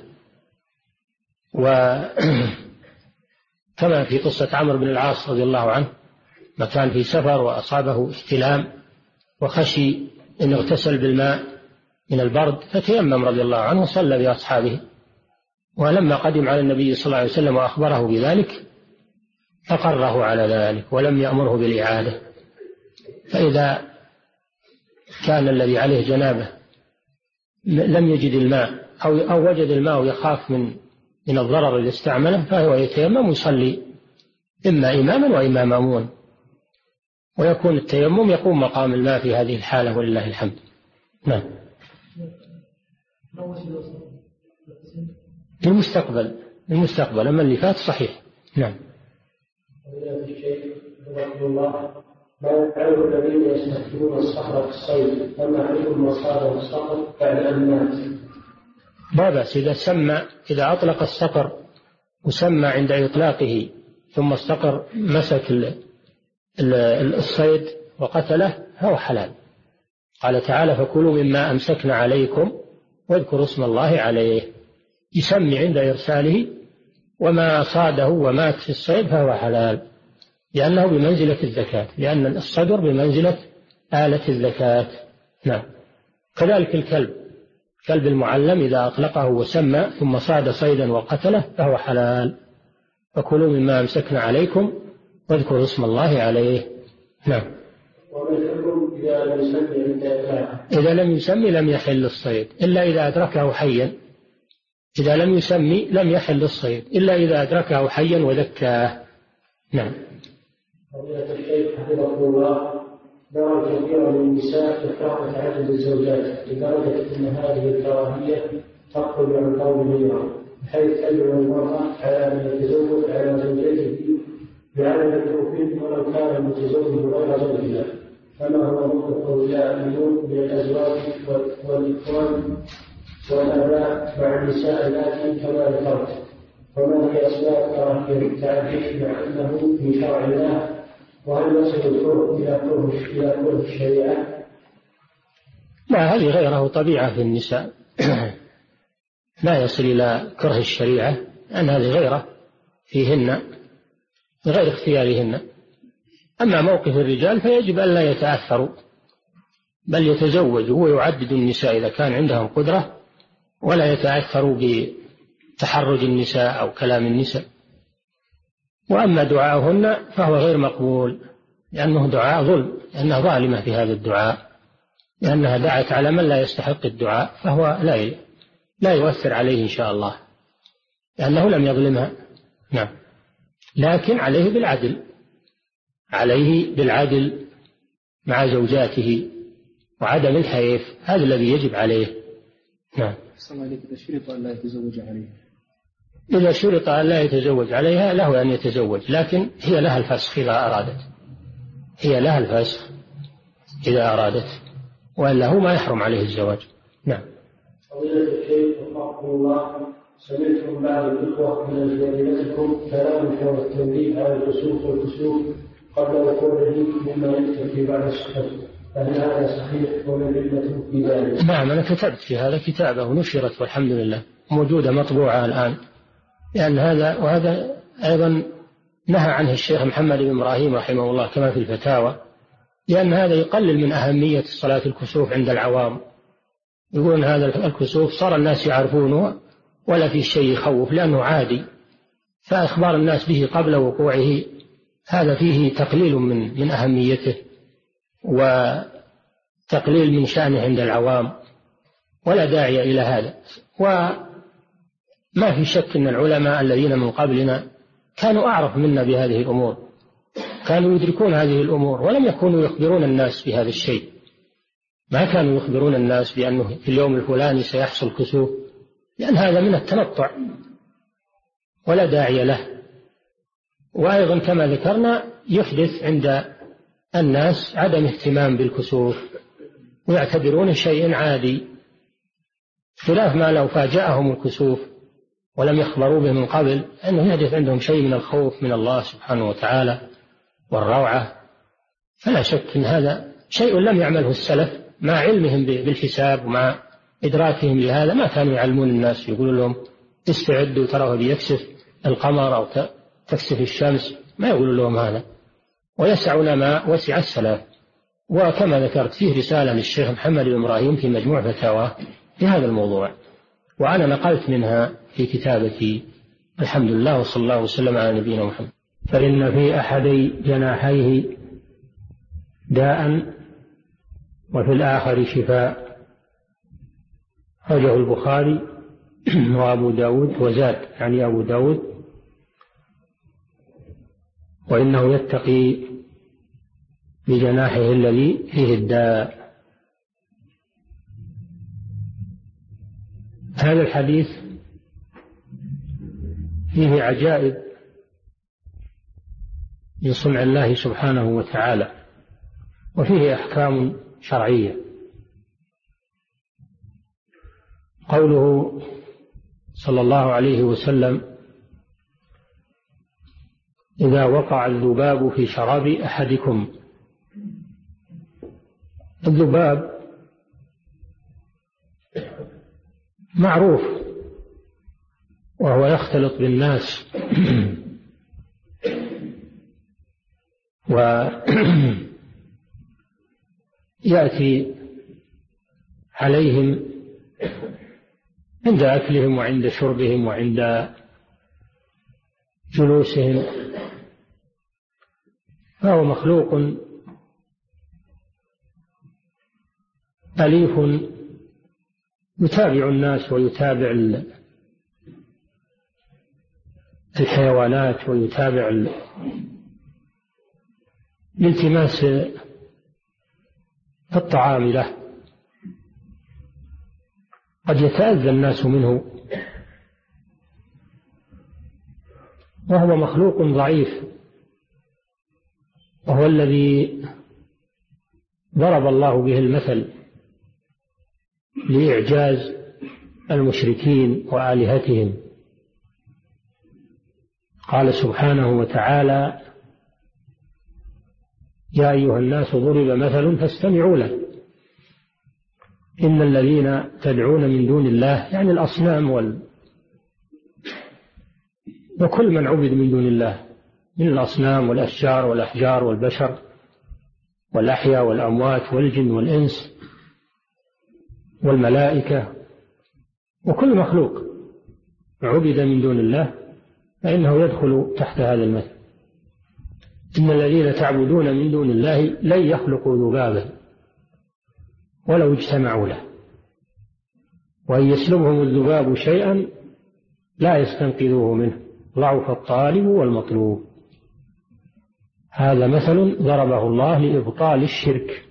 C: وكما في قصة عمرو بن العاص رضي الله عنه، ما كان في سفر وأصابه احتلام وخشي أن اغتسل بالماء من البرد، فتيمم رضي الله عنه وصلى بأصحابه. ولما قدم على النبي صلى الله عليه وسلم وأخبره بذلك أقره على ذلك ولم يأمره بالإعادة. فإذا كان الذي عليه جنابه لم يجد الماء أو وجد الماء ويخاف من الضرر الذي استعمله، فهو يتيمم ويصلي إما إماما وإما مأمون، ويكون التيمم يقوم مقام الماء في هذه الحالة ولله الحمد. نعم. المستقبل أما اللي فات صحيح. نعم.
B: ما يفعله الذين يستخدمون الصخر في الصيد، أما عليهم مصادر الصخر بعد أن مات؟
C: لا بأس إذا أطلق الصقر وسمى عند إطلاقه ثم الصقر مسك الصيد وقتله فهو حلال. قال تعالى: فكلوا مما أمسكنا عليكم واذكروا اسم الله عليه. يسمي عند إرساله، وما صاده ومات في الصيد فهو حلال، لأنه بمنزلة الزكاة، لأن الصدر بمنزلة آلة الزكاة. نعم. كذلك الكلب المعلم إذا أطلقه وسمى ثم صاد صيدا وقتله فهو حلال. فكلوا مما أمسكنا عليكم واذكروا اسم الله عليه. نعم. إذا لم يسمي لم يحل الصيد إلا إذا أدركه حيا. إذا لم يسمي لم يحل الصيد إلا إذا أدركه حيا وذكاه. نعم.
B: فضيلة الشيخ حفظه الله، نرى كثيرا من النساء تكره تعدد الزوجات لدرجة أن هذه الكراهية تخرج عن قول غيرها، بحيث تدعو المرأة على أن يتزوج على زوجته بعدم التوفيق ولو كان المتزوج غير زوجها. فما هو موقف الجاهلون من الأزواج والإخوان والآباء مع النساء التي كما ذكرت؟ وما هي أسباب كراهية التعدد مع أنه في شرع الله؟ وهل يصل الكره إلى كره الشريعة؟
C: لا، هذه غيره طبيعة في النساء لا يصل إلى كره الشريعة، أن هذه غيره فيهن غير اختيارهن. أما موقف الرجال فيجب أن لا يتأثروا، بل يتزوجوا ويعدد النساء إذا كان عندهم قدرة، ولا يتأثروا بتحرج النساء أو كلام النساء. وأما دعاؤهن فهو غير مقبول، لأنه دعاء ظلم، لأنها ظالمة في هذا الدعاء، لأنها دعت على من لا يستحق الدعاء، فهو لا يؤثر عليه إن شاء الله، لأنه لم يظلمها. نعم. لكن عليه بالعدل مع زوجاته وعدم الحيف، هذا الذي يجب عليه. نعم.
D: إذا شرط أن لا يتزوج عليها،
C: إذا شرط أن لا يتزوج عليها له أن يتزوج، لكن هي لها الفسخ إذا أرادت، وإلا هو ما يحرم عليه الزواج. نعم.
B: فضيلة الشيخ وفقكم الله، سمعت من بعض الإخوة من جريمتكم كلام حول التنبيه على الكسوف والكسوف قبل وقوعه مما يكتب في بعض الصحف، فهل هذا صحيح وما العلة في ذلك؟
C: نعم، أنا كتبت في هذا كتابة ونشرت والحمد لله، موجودة مطبوعة الآن. لأن وهذا أيضا نهى عنه الشيخ محمد بن إبراهيم رحمه الله كما في الفتاوى، لأن هذا يقلل من أهمية صلاة الكسوف عند العوام. يقولون هذا الكسوف صار الناس يعرفونه ولا في شيء يخوف لأنه عادي، فإخبار الناس به قبل وقوعه هذا فيه تقليل من أهميته وتقليل من شأنه عند العوام، ولا داعي إلى هذا. وما في شك أن العلماء الذين من قبلنا كانوا أعرف منا بهذه الأمور، كانوا يدركون هذه الأمور ولم يكونوا يخبرون الناس بهذا الشيء. ما كانوا يخبرون الناس بأنه في اليوم الفلاني سيحصل كسوف، لأن هذا من التنطع ولا داعي له. وأيضا كما ذكرنا يحدث عند الناس عدم اهتمام بالكسوف ويعتبرونه شيء عادي، خلاف ما لو فاجأهم الكسوف ولم يخبروا به من قبل، أنه يحدث عندهم شيء من الخوف من الله سبحانه وتعالى والروعة. فلا شك أن هذا شيء لم يعمله السلف مع علمهم بالحساب ومع إدراكهم لهذا ما كانوا يعلمون الناس، يقولون لهم استعدوا ترى بيكسف القمر أو تكسف الشمس، ما يقولون لهم هذا، ويسعنا ما وسع السلف. وكما ذكرت فيه رسالة للشيخ محمد بن إبراهيم في مجموع فتاواه في هذا الموضوع، وأنا نقلت منها في كتابتي. الحمد لله، وصلى الله وسلم على نبينا محمد. فإن في أحدي جناحيه داء وفي الآخر شفاء، أخرجه البخاري وأبو داود، وزاد يعني أبو داود وإنه يتقي بجناحه الذي فيه الداء. هذا الحديث فيه عجائب من صنع الله سبحانه وتعالى، وفيه أحكام شرعية. قوله صلى الله عليه وسلم: إذا وقع الذباب في شراب أحدكم. الذباب معروف وهو يختلط بالناس ويأتي عليهم عند أكلهم وعند شربهم وعند جلوسهم، فهو مخلوق أليف يتابع الناس ويتابع الحيوانات ويتابع الالتماس الطعام له، قد يتأذى الناس منه، وهو مخلوق ضعيف، وهو الذي ضرب الله به المثل لإعجاز المشركين وآلهتهم. قال سبحانه وتعالى: يا أيها الناس ضرب مثل فاستمعوا له، إن الذين تدعون من دون الله، يعني الأصنام وكل من عبد من دون الله من الأصنام والأشجار والأحجار والبشر والأحياء والأموات والجن والإنس والملائكة، وكل مخلوق عبد من دون الله فإنه يدخل تحت هذا المثل. إن الذين تعبدون من دون الله لن يخلقوا ذبابا ولو اجتمعوا له، وإن يسلبهم الذباب شيئا لا يستنقذوه منه، ضعف الطالب والمطلوب. هذا مثل ضربه الله لإبطال الشرك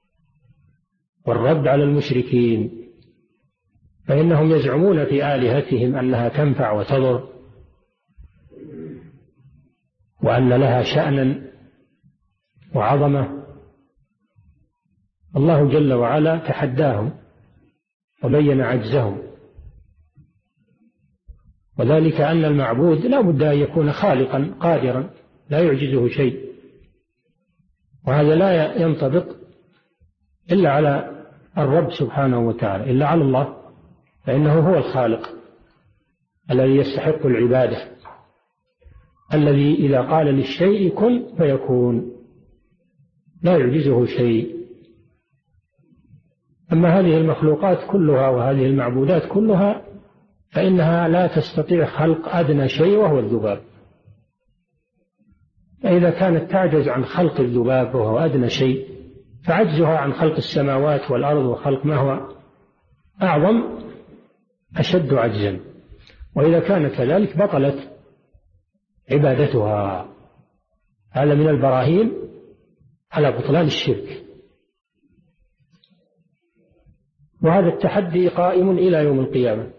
C: والرد على المشركين، فإنهم يزعمون في آلهتهم أنها تنفع وتضر وأن لها شأنا وعظمة. الله جل وعلا تحداهم وبين عجزهم، وذلك أن المعبود لا بد أن يكون خالقا قادرا لا يعجزه شيء، وهذا لا ينطبق إلا على الرب سبحانه وتعالى، إلا على الله، فإنه هو الخالق الذي يستحق العبادة، الذي إذا قال للشيء كن فيكون لا يعجزه شيء. أما هذه المخلوقات كلها وهذه المعبودات كلها فإنها لا تستطيع خلق أدنى شيء وهو الذباب، فإذا كانت تعجز عن خلق الذباب وهو أدنى شيء، فعجزها عن خلق السماوات والأرض وخلق ما هو أعظم أشد عجزا. وإذا كان كذلك بطلت عبادتها. هذا من البراهين على بطلان الشرك، وهذا التحدي قائم إلى يوم القيامة.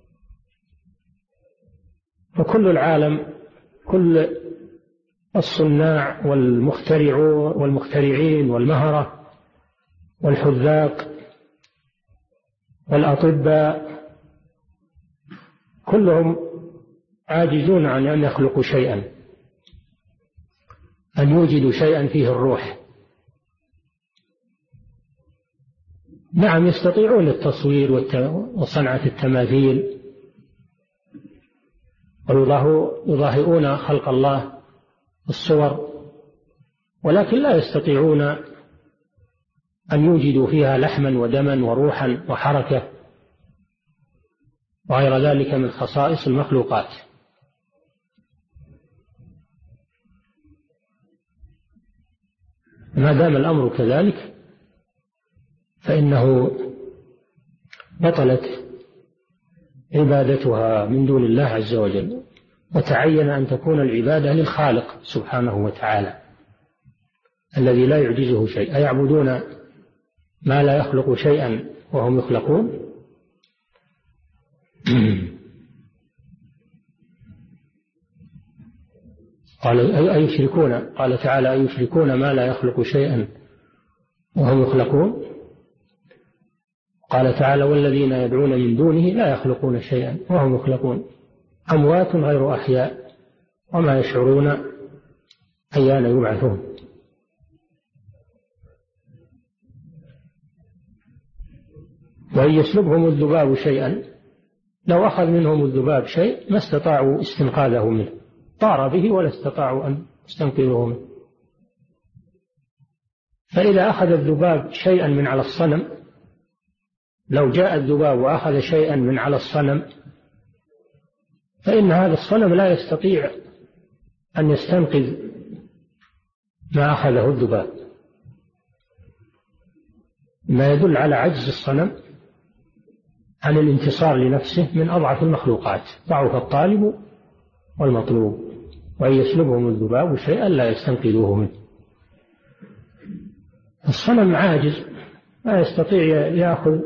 C: فكل العالم، كل الصناع والمخترعين والمهرة والحذاق والأطباء كلهم عاجزون عن أن يخلقوا شيئا، أن يوجدوا شيئا فيه الروح. نعم يستطيعون التصوير وصنعة التماثيل ويضاهئون خلق الله الصور، ولكن لا يستطيعون أن يوجدوا فيها لحما ودما وروحا وحركة وغير ذلك من خصائص المخلوقات. ما دام الأمر كذلك فإنه بطلت عبادتها من دون الله عز وجل، وتعين أن تكون العبادة للخالق سبحانه وتعالى الذي لا يعجزه شيء. أيعبدون ما لا يخلق شيئا وهم يخلقون؟ قال تعالى أيشركون ما لا يخلق شيئا وهم يخلقون. قال تعالى والذين يدعون من دونه لا يخلقون شيئا وهم يخلقون، أموات غير أحياء وما يشعرون أيان يبعثون. وإن يسلبهم الذباب شيئا، لو أخذ منهم الذباب شيء ما استطاعوا استنقاذه منه، طار به ولا استطاعوا أن يستنقذوه منه. فإذا أخذ الذباب شيئا من على الصنم، لو جاء الذباب وأخذ شيئا من على الصنم فإن هذا الصنم لا يستطيع أن يستنقذ ما أخذه الذباب، ما يدل على عجز الصنم عن الانتصار لنفسه من أضعف المخلوقات. ضعف الطالب والمطلوب، وإن يسلبهم الذباب شيئا لا يستنقذوه منه. الصنم عاجز، لا يستطيع يأخذ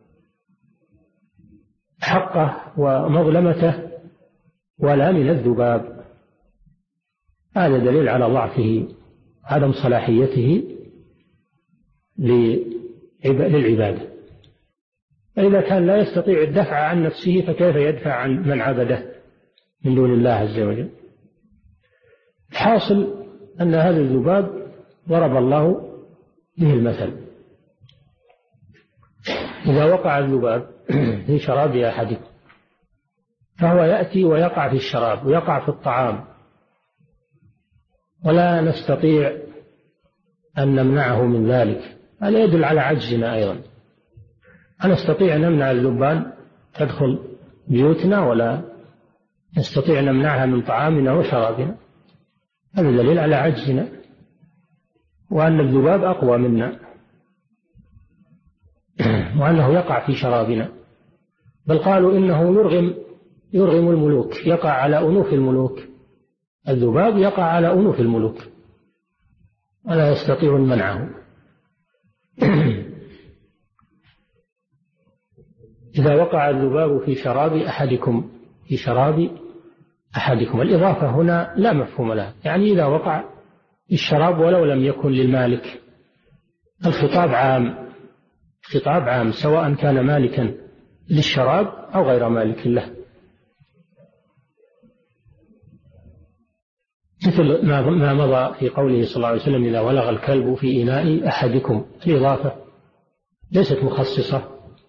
C: حقه ومظلمته ولا من الذباب. هذا دليل على ضعفه، عدم صلاحيته للعبادة. فإذا كان لا يستطيع الدفع عن نفسه فكيف يدفع عن من عبده من دون الله عز وجل؟ الحاصل أن هذا الذباب ضرب الله به المثل. إذا وقع الذباب في شراب أحدكم فهو يأتي ويقع في الشراب ويقع في الطعام، ولا نستطيع أن نمنعه من ذلك. هذا يدل على عجزنا أيضا. نستطيع أن نمنع الذبان تدخل بيوتنا، ولا نستطيع أن نمنعها من طعامنا وشرابنا. هذا دليل على عجزنا، وأن الذباب أقوى منا، وأنه يقع في شرابنا. بل قالوا إنه يرغم الملوك، يقع على أنوف الملوك. الذباب يقع على أنوف الملوك ولا يستطيع منعه. إذا وقع الذباب في شراب أحدكم، الإضافة هنا لا مفهوم لها، يعني إذا وقع الشراب ولو لم يكن للمالك. الخطاب عام سواء كان مالكا للشراب أو غير مالك له. مثل ما مضى في قوله صلى الله عليه وسلم إذا ولغ الكلب في إناء أحدكم، الإضافة ليست مخصصة،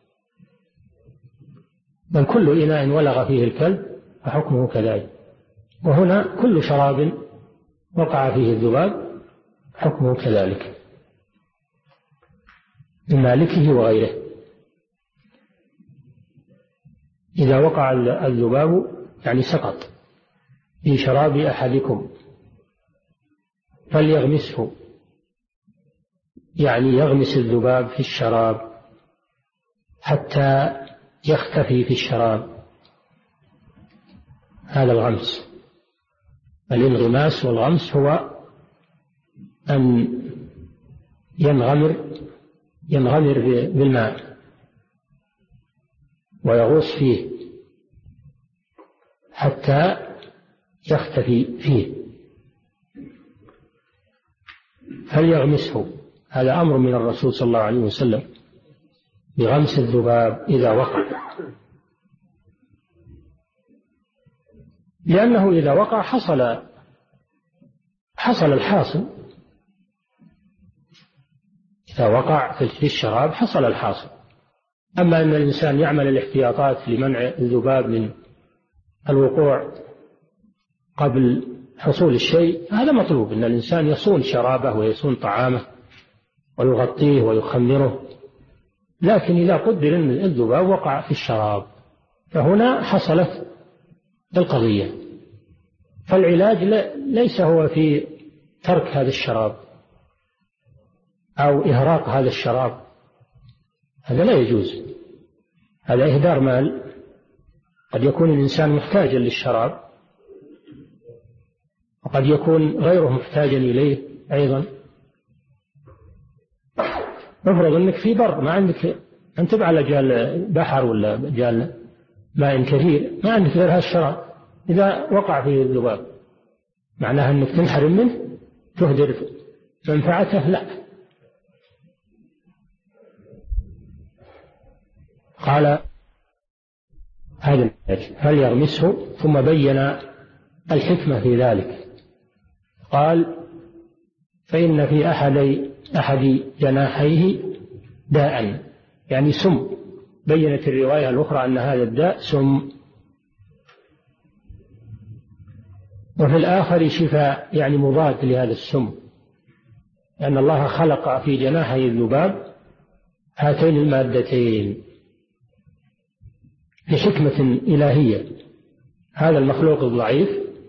C: بل كل إناء ولغ فيه الكلب فحكمه كذلك. وهنا كل شراب وقع فيه الذباب حكمه كذلك من مالكه وغيره. إذا وقع الذباب يعني سقط في شراب أحدكم فليغمسه، يعني يغمس الذباب في الشراب حتى يختفي في الشراب. هذا الغمس. الانغماس والغمس هو أن ينغمر بالماء ويغوص فيه حتى يختفي فيه. فليغمسه، هذا أمر من الرسول صلى الله عليه وسلم بغمس الذباب إذا وقع، لأنه إذا وقع حصل الحاصل. إذا وقع في الشراب حصل الحاصل. أما أن الإنسان يعمل الاحتياطات لمنع الذباب من الوقوع قبل حصول الشيء، هذا مطلوب، أن الإنسان يصون شرابه ويصون طعامه ويغطيه ويخمره. لكن إذا قدر أن الذباب وقع في الشراب فهنا حصلت القضية. فالعلاج ليس هو في ترك هذا الشراب أو إهراق هذا الشراب، هذا لا يجوز، هذا إهدار مال. قد يكون الإنسان محتاجا للشراب وقد يكون غيره محتاجا إليه أيضا. افرض أنك في بر، ما عندك، أنت على جال بحر ولا جال ماء كثير، ما عندك غير هذا الشراب، إذا وقع فيه الذباب معناها أنك تنحرم منه، تهدر منفعته؟ لا. قال هذا هل يغمسه؟ ثم بين الحكمة في ذلك. قال فإن في أحد جناحيه داء، يعني سم. بينت الرواية الأخرى أن هذا الداء سم، وفي الآخر شفاء، يعني مضاد لهذا السم، لأن الله خلق في جناحي الذباب هاتين المادتين لحكمة إلهية. هذا المخلوق الضعيف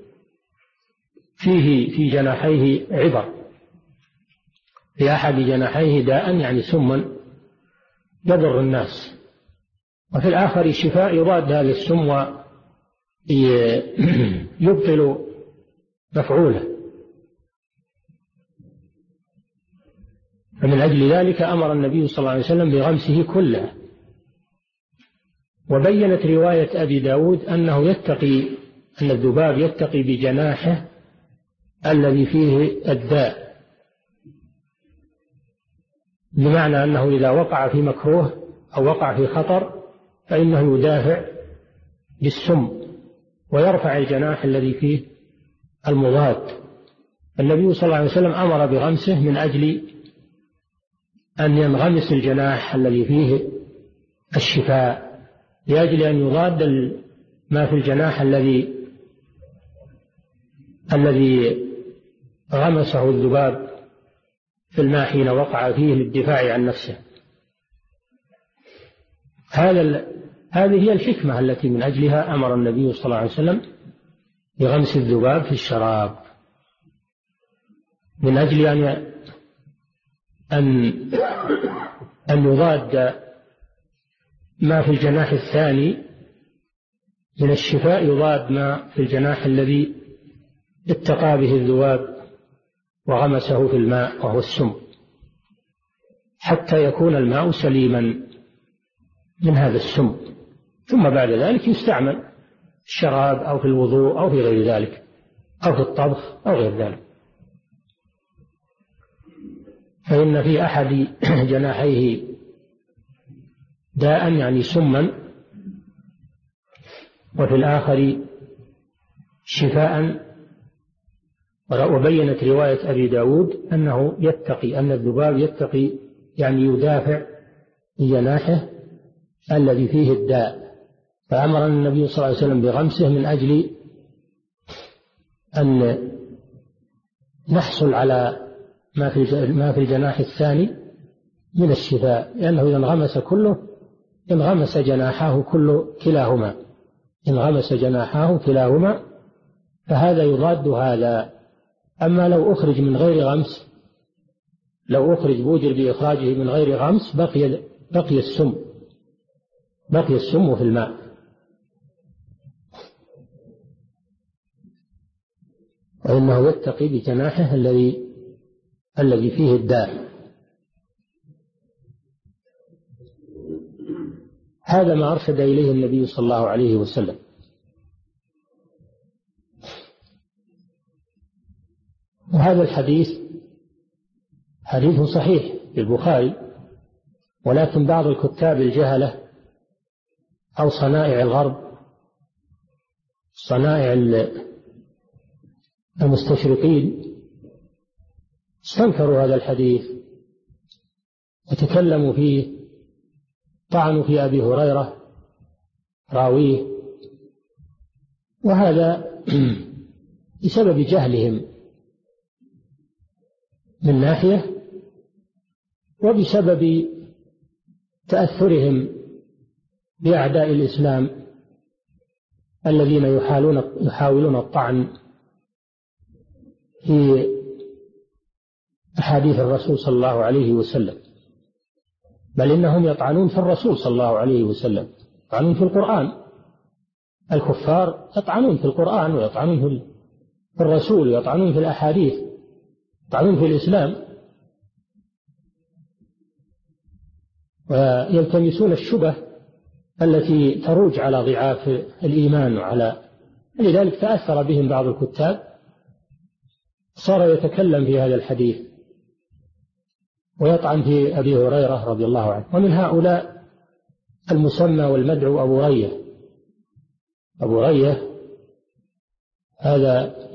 C: فيه في جناحيه عبر، في أحد جناحيه داء يعني سما يضر الناس، وفي الآخر شفاء يضاد هذا السم ويبطل مفعوله. فمن أجل ذلك أمر النبي صلى الله عليه وسلم بغمسه كله. وبينت رواية أبي داود أن الذباب يتقي بجناحه الذي فيه الداء، بمعنى أنه إذا وقع في مكروه أو وقع في خطر فإنه يدافع بالسم ويرفع الجناح الذي فيه المضاد. النبي صلى الله عليه وسلم أمر بغمسه من أجل أن ينغمس الجناح الذي فيه الشفاء، لأجل أن يضاد ما في الجناح الذي غمسه الذباب في الماء حين وقع فيه للدفاع عن نفسه. هذه هي الحكمة التي من أجلها أمر النبي صلى الله عليه وسلم بغمس الذباب في الشراب، من أجل أن يضاد ما في الجناح الثاني من الشفاء، يضاد ما في الجناح الذي اتقى به الذباب وغمسه في الماء وهو السم، حتى يكون الماء سليما من هذا السم. ثم بعد ذلك يستعمل في الشراب أو في الوضوء أو في غير ذلك، أو في الطبخ أو غير ذلك. فإن في أحد جناحيه داء يعني سما، وفي الآخر شفاء. وبينت رواية أبي داود أنه يتقي، أن الذباب يتقي يعني يدافع بجناحه الذي فيه الداء. فأمر النبي صلى الله عليه وسلم بغمسه من أجل أن نحصل على ما في الجناح الثاني من الشفاء، لأنه إذا انغمس كله، انغمس جناحاه كلاهما، انغمس جناحاه كلاهما، فهذا يضاد هذا. أما لو أخرج من غير غمس، لو أخرج بوجر بإخراجه من غير غمس بقي السم في الماء. وإنه يتقي بجناحه الذي فيه الداء. هذا ما أرشد إليه النبي صلى الله عليه وسلم. وهذا الحديث حديث صحيح في البخاري، ولكن بعض الكتاب الجهلة أو صنائع الغرب، صنائع المستشرقين، استنكروا هذا الحديث وتكلموا فيه، طعنوا في أبي هريرة راويه، وهذا بسبب جهلهم من ناحية، وبسبب تأثرهم بأعداء الإسلام الذين يحاولون الطعن في أحاديث الرسول صلى الله عليه وسلم، بل إنهم يطعنون في الرسول صلى الله عليه وسلم، يطعنون في القرآن. الكفار يطعنون في القرآن ويطعنون في الرسول ويطعنون في الأحاديث، يطعنون في الإسلام، ويلتمسون الشبه التي تروج على ضعاف الإيمان لذلك تأثر بهم بعض الكتاب، صار يتكلم في هذا الحديث ويطعن في أبي هريرة رضي الله عنه. ومن هؤلاء المسمى والمدعو أبو رية. أبو رية هذا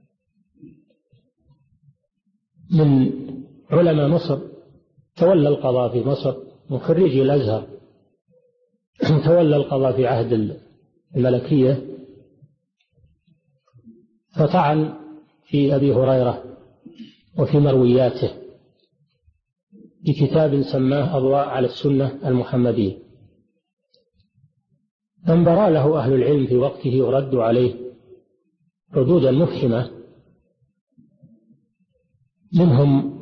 C: من علماء مصر، تولى القضاء في مصر، من خريجي الأزهر، تولى القضاء في عهد الملكية، فطعن في أبي هريرة وفي مروياته بكتاب سماه أضواء على السنة المحمدية، فانبرى له أهل العلم في وقته وردوا عليه ردودا مفحمة، منهم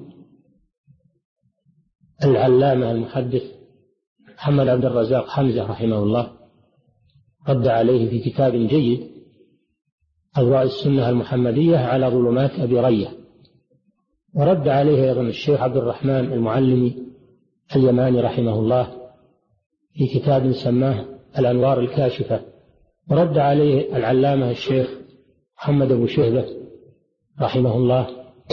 C: العلامة المحدث محمد عبد الرزاق حمزة رحمه الله، رد عليه في كتاب جيد أضواء السنة المحمدية على ظلمات أبي رية. ورد عليه أيضا الشيخ عبد الرحمن المعلمي اليماني رحمه الله في كتاب سماه الأنوار الكاشفة. ورد عليه العلامة الشيخ محمد أبو شهبة رحمه الله.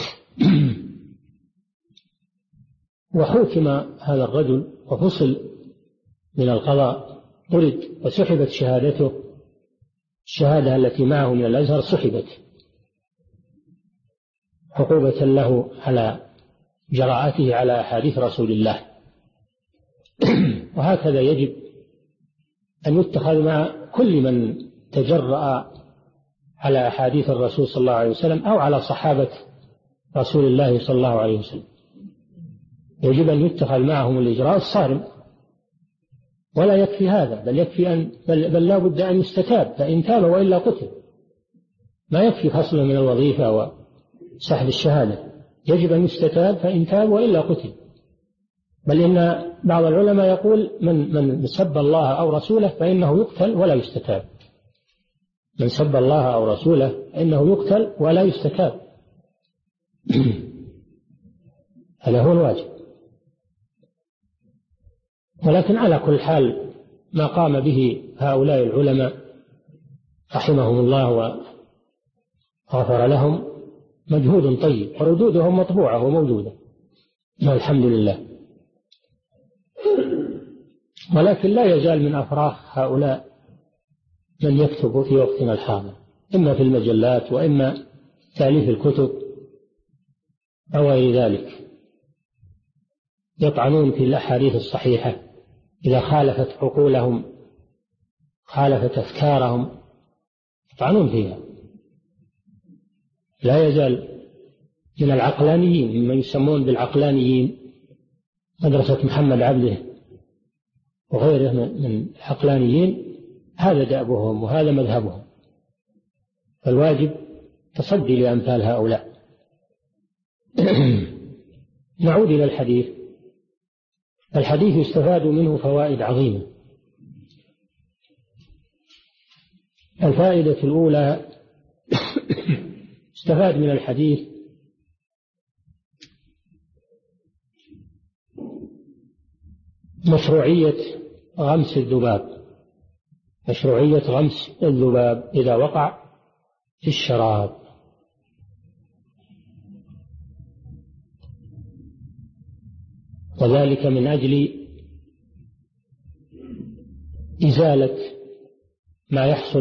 C: وحكم هذا الرجل وفصل من القضاء، طرد وسحبت شهادته، الشهادة التي معه من الأزهر سحبت عقوبة له على جراءته على أحاديث رسول الله. وهكذا يجب أن يتخذ مع كل من تجرأ على أحاديث الرسول صلى الله عليه وسلم أو على صحابة رسول الله صلى الله عليه وسلم، يجب أن يتخذ معهم الإجراء الصارم. ولا يكفي هذا، بل يكفي بل لا بد أن يستتاب، فإن تاب وإلا قتل. ما يكفي فصله من الوظيفة وسحب الشهادة، يجب أن يستتاب فإن تاب وإلا قتل. بل إن بعض العلماء يقول من سب الله أو رسوله فإنه يقتل ولا يستتاب. من سب الله أو رسوله فإنه يقتل ولا يستتاب. هذا هو الواجب. ولكن على كل حال ما قام به هؤلاء العلماء رحمهم الله وغفر لهم مجهود طيب، وردودهم مطبوعة وموجودة والحمد لله. ولكن لا يزال من أفراه هؤلاء من يكتب في وقتنا الحاضر، إما في المجلات وإما تأليف الكتب أو غير ذلك، يطعنون في الأحاديث الصحيحة إذا خالفت عقولهم، خالفت أفكارهم، يطعنون فيها. لا يزال من العقلانيين، مما يسمون بالعقلانيين، مدرسة محمد عبده وغيره من العقلانيين، هذا دأبهم وهذا مذهبهم. فالواجب تصدي لأمثال هؤلاء. نعود إلى الحديث. الحديث يستفاد منه فوائد عظيمة. الفائدة الأولى: استفاد من الحديث مشروعية غمس الذباب، مشروعية غمس الذباب إذا وقع في الشراب، وذلك من أجل إزالة ما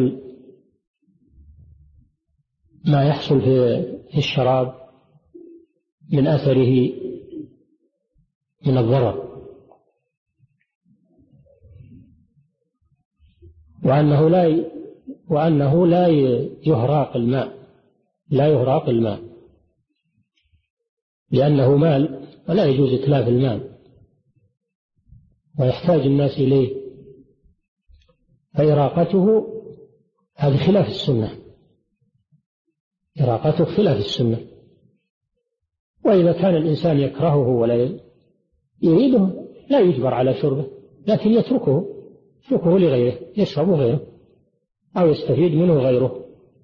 C: يحصل في الشراب من أثره من الضرر، وأنه لا يهراق الماء لأنه مال ولا يجوز إتلاف المال ويحتاج الناس إليه، فإراقته هذه خلاف السنة، إراقته خلاف السنة. وإذا كان الإنسان يكرهه ولا يريده لا يجبر على شربه، لكن يتركه لغيره يشربه غيره أو يستفيد منه غيره.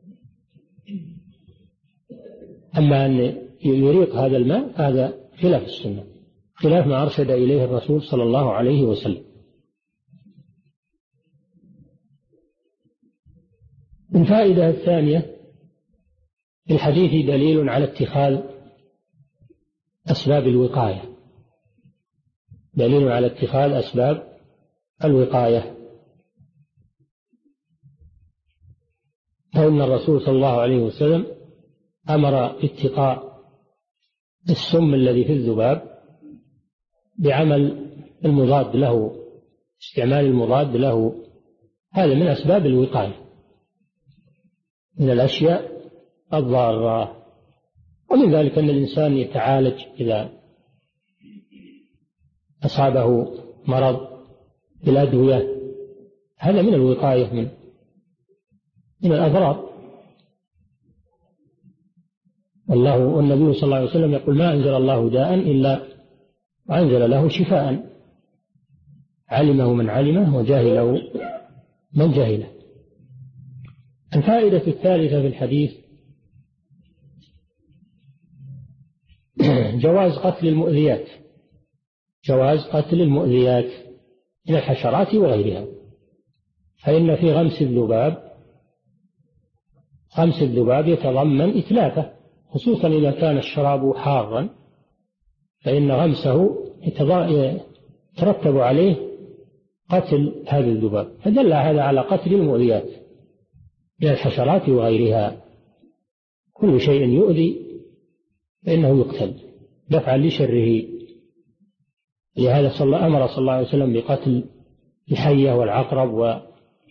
C: أما أن يريق هذا الماء هذا خلاف السنة، خلاف ما أرشد إليه الرسول صلى الله عليه وسلم. الفائدة الثانية: في الحديث دليل على اتخاذ أسباب الوقاية، دليل على اتخاذ أسباب الوقاية، فإن الرسول صلى الله عليه وسلم أمر اتقاء السم الذي في الذباب بعمل المضاد له، استعمال المضاد له، هذا من أسباب الوقاية من الأشياء الضارة. ومن ذلك أن الإنسان يتعالج إذا أصابه مرض بالأدوية، هذا من الوقاية من الأضرار. والنبي صلى الله عليه وسلم يقول: ما أنزل الله داء إلا وأنزل له شفاء، علمه من علمه وجاهله من جهله. الفائدة الثالثة في الحديث: جواز قتل المؤذيات، جواز قتل المؤذيات من الحشرات وغيرها، فإن في غمس الذباب يتضمن إتلافه، خصوصا إذا كان الشراب حارا، فإن غمسه يترتب عليه قتل هذا الذباب، فدل هذا على قتل المؤذيات من الحشرات وغيرها. كل شيء يؤذي فإنه يقتل دفعا لشره. لهذا أمر صلى الله عليه وسلم بقتل الحية والعقرب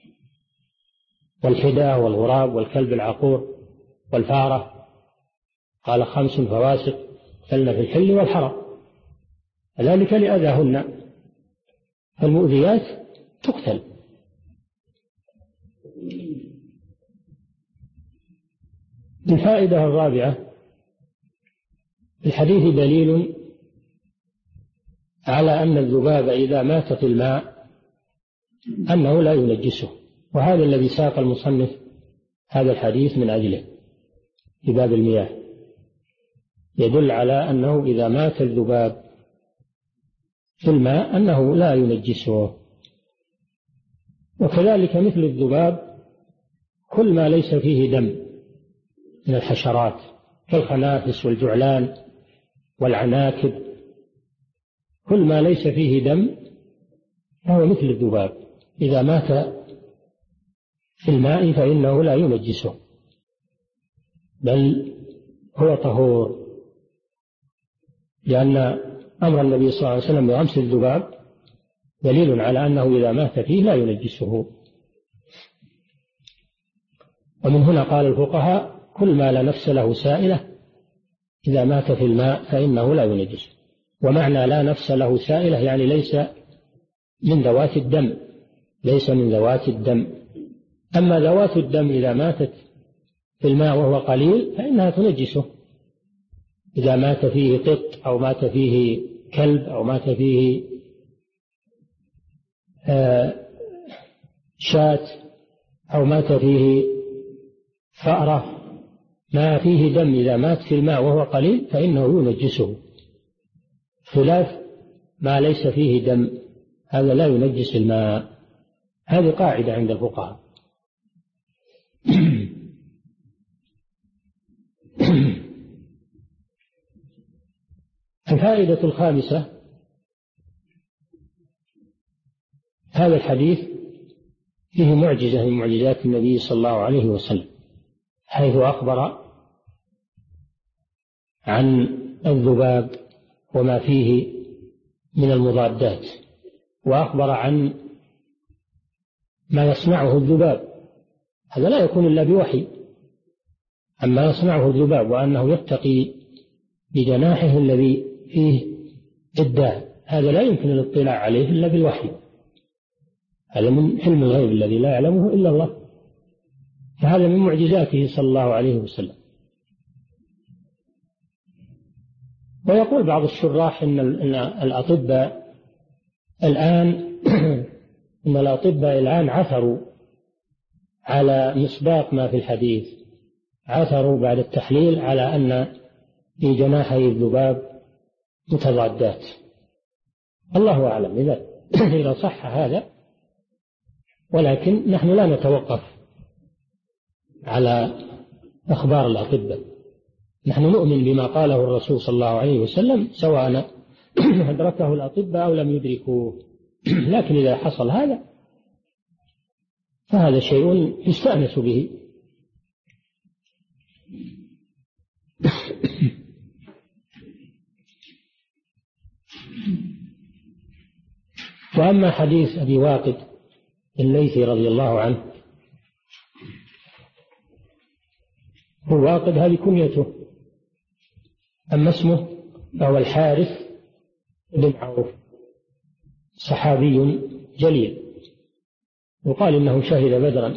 C: والحداة والغراب والكلب العقور والفارة، قال: 5 فواسق قتلن في الحل والحرم، ذلك لأذاهن، فالمؤذيات تقتل. الفائدة الرابعة: الحديث دليل على أن الذباب إذا مات في الماء أنه لا ينجسه، وهذا الذي ساق المصنف هذا الحديث من أجله في باب المياه، يدل على أنه إذا مات الذباب في الماء أنه لا ينجسه. وكذلك مثل الذباب كل ما ليس فيه دم من الحشرات كالخنافس والجعلان والعناكب، كل ما ليس فيه دم فهو مثل الذباب، إذا مات في الماء فإنه لا ينجسه بل هو طهور، لأن أمر النبي صلى الله عليه وسلم بغمس الذباب دليل على أنه إذا مات فيه لا ينجسه. ومن هنا قال الفقهاء: كل ما لا نفس له سائلة إذا مات في الماء فإنه لا ينجسه. ومعنى لا نفس له سائلة يعني ليس من ذوات الدم، ليس من ذوات الدم. أما ذوات الدم إذا ماتت في الماء وهو قليل فإنها تنجسه، إذا مات فيه قط أو مات فيه كلب أو مات فيه شاة أو مات فيه فأرة، ما فيه دم إذا مات في الماء وهو قليل فإنه ينجسه، خلاف ما ليس فيه دم هذا لا ينجس الماء. هذه قاعدة عند الفقهاء. الفائدة الخامسة: هذا الحديث فيه معجزة من معجزات النبي صلى الله عليه وسلم، حيث أخبر عن الذباب وما فيه من المضادات، وأخبر عن ما يصنعه الذباب، هذا لا يكون إلا بوحي، عما يصنعه الذباب وأنه يتقي بجناحه الذي فيه الداء، هذا لا يمكن الاطلاع عليه إلا بالوحي، هذا من علم الغيب الذي لا يعلمه إلا الله، فهذا من معجزاته صلى الله عليه وسلم. ويقول بعض الشراح إن الأطباء الآن عثروا على مصداق ما في الحديث، عثروا بعد التحليل على أن في جناحي الذباب متضادات، الله أعلم إذا صح هذا، ولكن نحن لا نتوقف على أخبار الأطباء، نحن نؤمن بما قاله الرسول صلى الله عليه وسلم سواء أدركه الأطباء أو لم يدركوه، لكن إذا حصل هذا فهذا شيء يستأنس به. وأما حديث أبي واقد الليثي رضي الله عنه، هو واقد هذه كنيته، أما اسمه فهو الحارث بن عوف، صحابي جليل، وقال إنه شهد بدرا،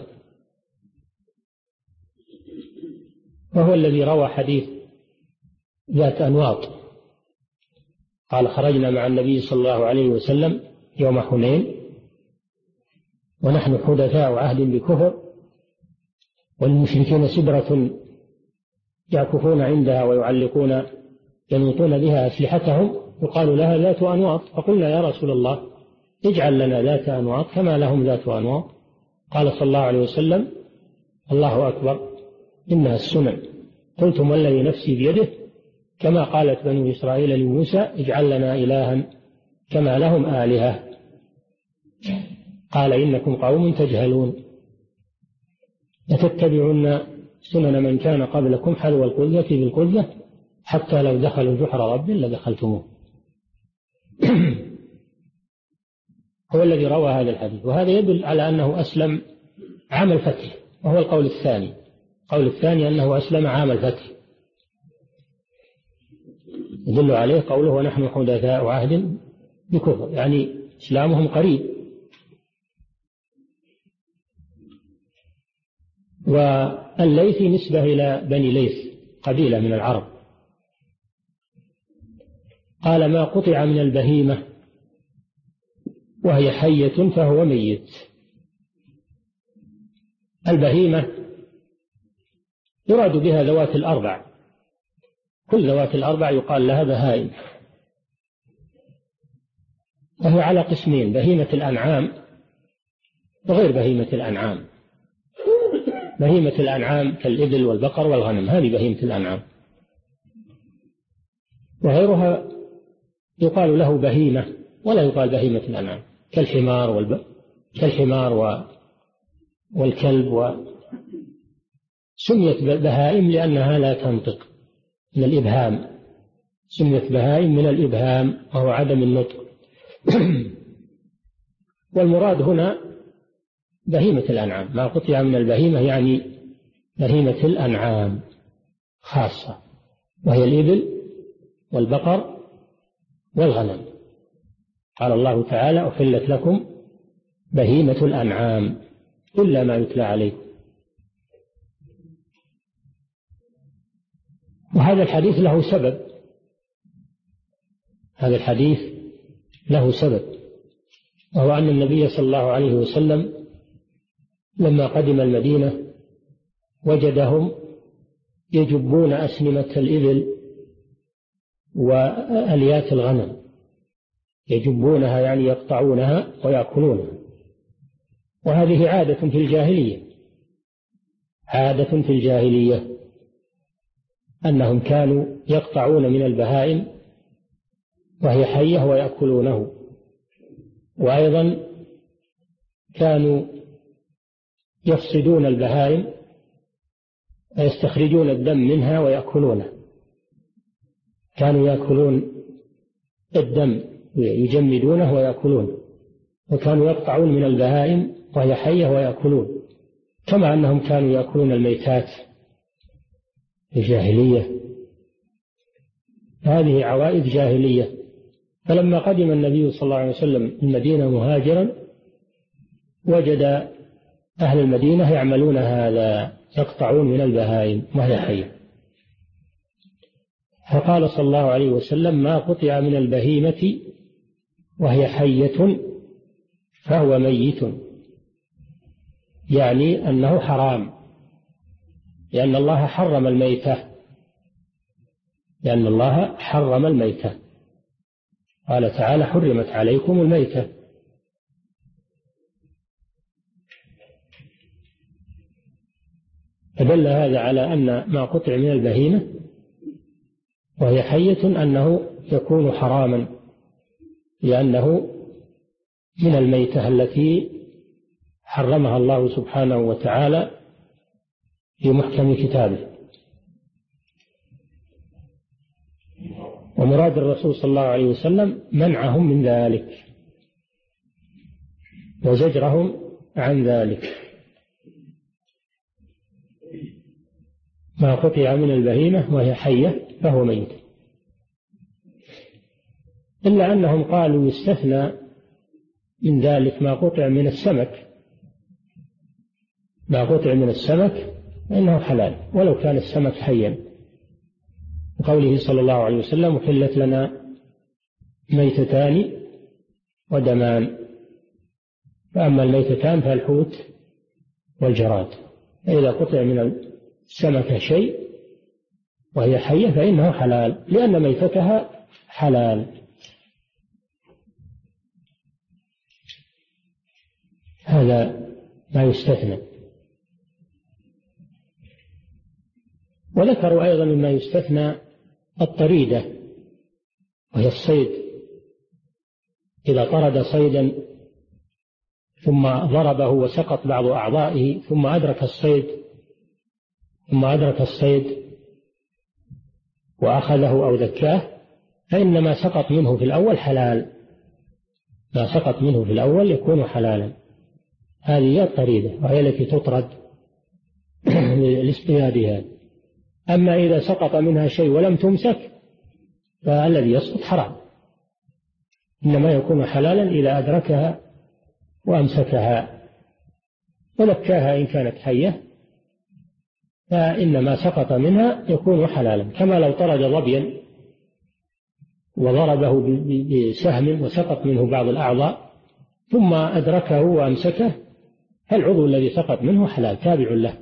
C: وهو الذي روى حديث ذات أنواط، قال خرجنا مع النبي صلى الله عليه وسلم يوم حنين ونحن حدثاء عهد بكفر، والمشركين سدرة يعكفون عندها ويعلقون ينوطون بها أسلحتهم، يقال لها ذات أنواط، فقلنا يا رسول الله اجعل لنا ذات أنواط كما لهم ذات أنواط، قال صلى الله عليه وسلم الله أكبر إنها السنن، قلتم والذي نفسي بيده كما قالت بنو إسرائيل لموسى اجعل لنا إلها كما لهم آلهة، قال إنكم قوم تجهلون لتتبعن سنن من كان قبلكم حذو القذة بالقذة حتى لو دخلوا جحر رب لدخلتموه. هو الذي روى هذا الحديث، وهذا يدل على أنه أسلم عام الفتح، وهو القول الثاني، القول الثاني أنه أسلم عام الفتح، يدل عليه قوله ونحن حدثاء عهد بكفر، يعني إسلامهم قريب. والليثي نسبة إلى بني ليث، قبيلة من العرب. قال ما قطع من البهيمة وهي حية فهو ميت. البهيمة يراد بها ذوات الأربع، كل ذوات الأربع يقال لها بهائم، وهي على قسمين: بهيمة الأنعام وغير بهيمة الأنعام. بهيمة الأنعام كالإبل والبقر والغنم، هذه بهيمة الأنعام، وغيرها يقال له بهيمة ولا يقال بهيمة الأنعام، كالحمار والكلب، سميت بهائم لأنها لا تنطق من الإبهام، سميت بهائم من الإبهام وهو عدم النطق. والمراد هنا بهيمة الأنعام، ما قطع من البهيمة يعني بهيمة الأنعام خاصة، وهي الإبل والبقر والغنم. قال الله تعالى أحلت لكم بهيمة الأنعام إلا ما يتلى عليكم. وهذا الحديث له سبب، هذا الحديث له سبب، وهو أن النبي صلى الله عليه وسلم لما قدم المدينة وجدهم يجبون أسنمة الإبل وأليات الغنم، يجبونها يعني يقطعونها ويأكلونها، وهذه عادة في الجاهلية، عادة في الجاهلية أنهم كانوا يقطعون من البهائم وهي حية ويأكلونه، وأيضا كانوا يفسدون البهائم ويستخرجون الدم منها ويأكلونه، كانوا يأكلون الدم يجمدونه ويأكلون، وكانوا يقطعون من البهائم وهي حية ويأكلون، كما أنهم كانوا يأكلون الميتات في الجاهلية. هذه عوائد جاهلية. فلما قدم النبي صلى الله عليه وسلم المدينة مهاجرا وجد أهل المدينة يعملون هذا، يقطعون من البهائم وهي حية. فقال صلى الله عليه وسلم: ما قطع من البهيمة وهي حية فهو ميت، يعني أنه حرام، لأن الله حرم الميتة، لأن الله حرم الميتة. قال تعالى: حرمت عليكم الميتة. فدل هذا على أن ما قطع من البهيمة وهي حية أنه يكون حراما، لأنه من الميتة التي حرمها الله سبحانه وتعالى في محكم كتابه. ومراد الرسول صلى الله عليه وسلم منعهم من ذلك وزجرهم عن ذلك. ما قطع من البهيمة وهي حية فهو ميت، إلا أنهم قالوا يستثنى من ذلك ما قطع من السمك، ما قطع من السمك فإنه حلال ولو كان السمك حيا، وقوله صلى الله عليه وسلم: أحلت لنا ميتتان ودمان. فأما الميتتان فالحوت والجراد، فإذا قطع من السمكة شيء وهي حية فإنه حلال، لأن ميتتها حلال. هذا ما يستثنى. وذكروا أيضا مما يستثنى الطريدة، وهي الصيد. إذا طرد صيدا ثم ضربه وسقط بعض أعضائه ثم أدرك الصيد وأخذه أو ذكاه، فإن ما سقط منه في الأول حلال، ما سقط منه في الأول يكون حلالا. هذه هي الطريدة، وهي التي تطرد لاصطيادها. أما إذا سقط منها شيء ولم تمسك فالذي يسقط حرام، إنما يكون حلالا إذا أدركها وأمسكها وذكاها إن كانت حية، فإن ما سقط منها يكون حلالا. كما لو طرد ظبيا وضربه بسهم وسقط منه بعض الأعضاء ثم أدركه وأمسكه، فالعضو الذي سقط منه حلال تابع له.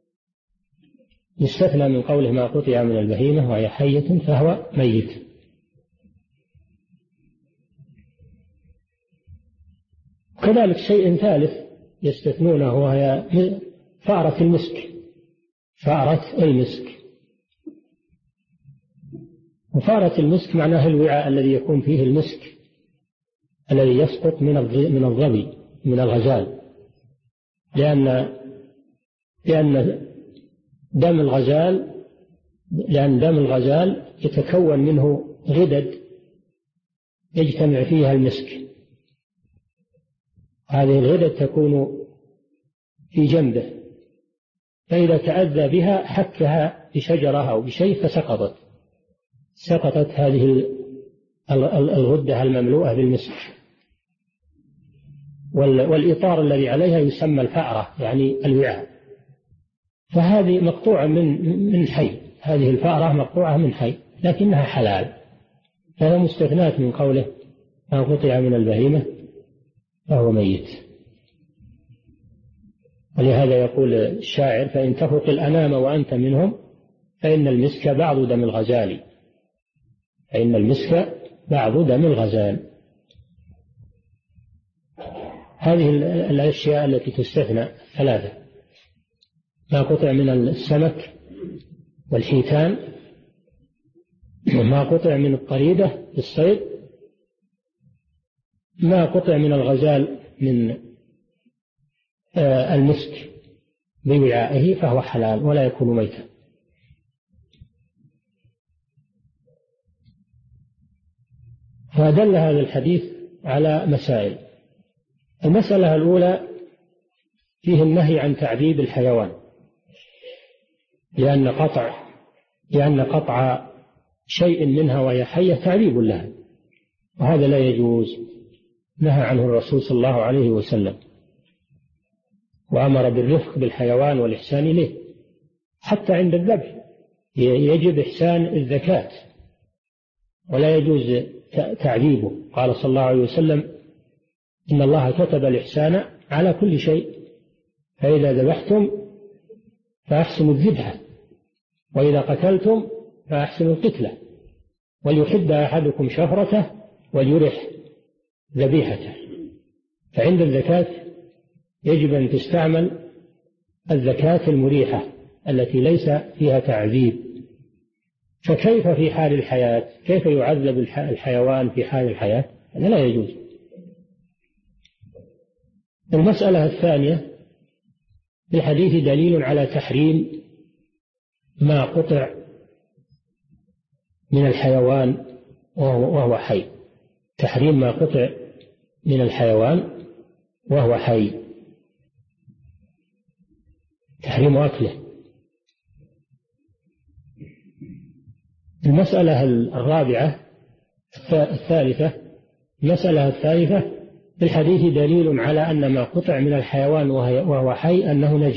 C: يستثنى من قوله: ما قطع من البهيمة وهي حية فهو ميت. كذلك شيء ثالث يستثنونه وهي فأرة المسك. فأرة المسك، وفأرة المسك معناه الوعاء الذي يكون فيه المسك الذي يسقط من الظبي من الغزال، لأن دم الغزال يتكون منه غدد يجتمع فيها المسك. هذه الغدد تكون في جنبه، فإذا تأذى بها حكها بشجرة أو بشيء سقطت هذه الغدة المملوءة بالمسك. والإطار الذي عليها يسمى الفأرة، يعني الوعاء. فهذه مقطوعة من حي، هذه الفأرة مقطوعة من حي لكنها حلال، فهي مستثنات من قوله: ما قطع من البهيمة فهو ميت. ولهذا يقول الشاعر: فإن تفرق الأنام وأنت منهم فإن المسك بعض دم الغزال. فإن المسك بعض دم الغزال. هذه الأشياء التي تستثنى ثلاثة: ما قطع من السمك والحيتان، وما قطع من الطريدة في الصيد، ما قطع من الغزال من المسك بوعائه فهو حلال ولا يكون ميتا. فدل هذا الحديث على مسائل. المسألة الأولى فيه النهي عن تعذيب الحيوان، لأن قطع شيء منها وهي حية تعذيب لها، وهذا لا يجوز، نهى عنه الرسول صلى الله عليه وسلم، وأمر بالرفق بالحيوان والإحسان إليه. حتى عند الذبح يجب إحسان الزكاة ولا يجوز تعذيبه. قال صلى الله عليه وسلم: إن الله كتب الإحسان على كل شيء، فإذا ذبحتم فأحسنوا الذبحة، وإذا قتلتم فأحسنوا القتلة، وليحد أحدكم شفرته وليرح ذبيحته. فعند الزكاة يجب أن تستعمل الزكاة المريحة التي ليس فيها تعذيب. فكيف في حال الحياة؟ كيف يعذب الحيوان في حال الحياة؟ هذا لا يجوز. المسألة الثانية: في الحديث دليل على تحريم ما قطع من الحيوان وهو حي، تحريم ما قطع من الحيوان وهو حي، تحريم أكله. المسألة الرابعة الثالثة في الحديث دليل على أن ما قطع من الحيوان وهو حي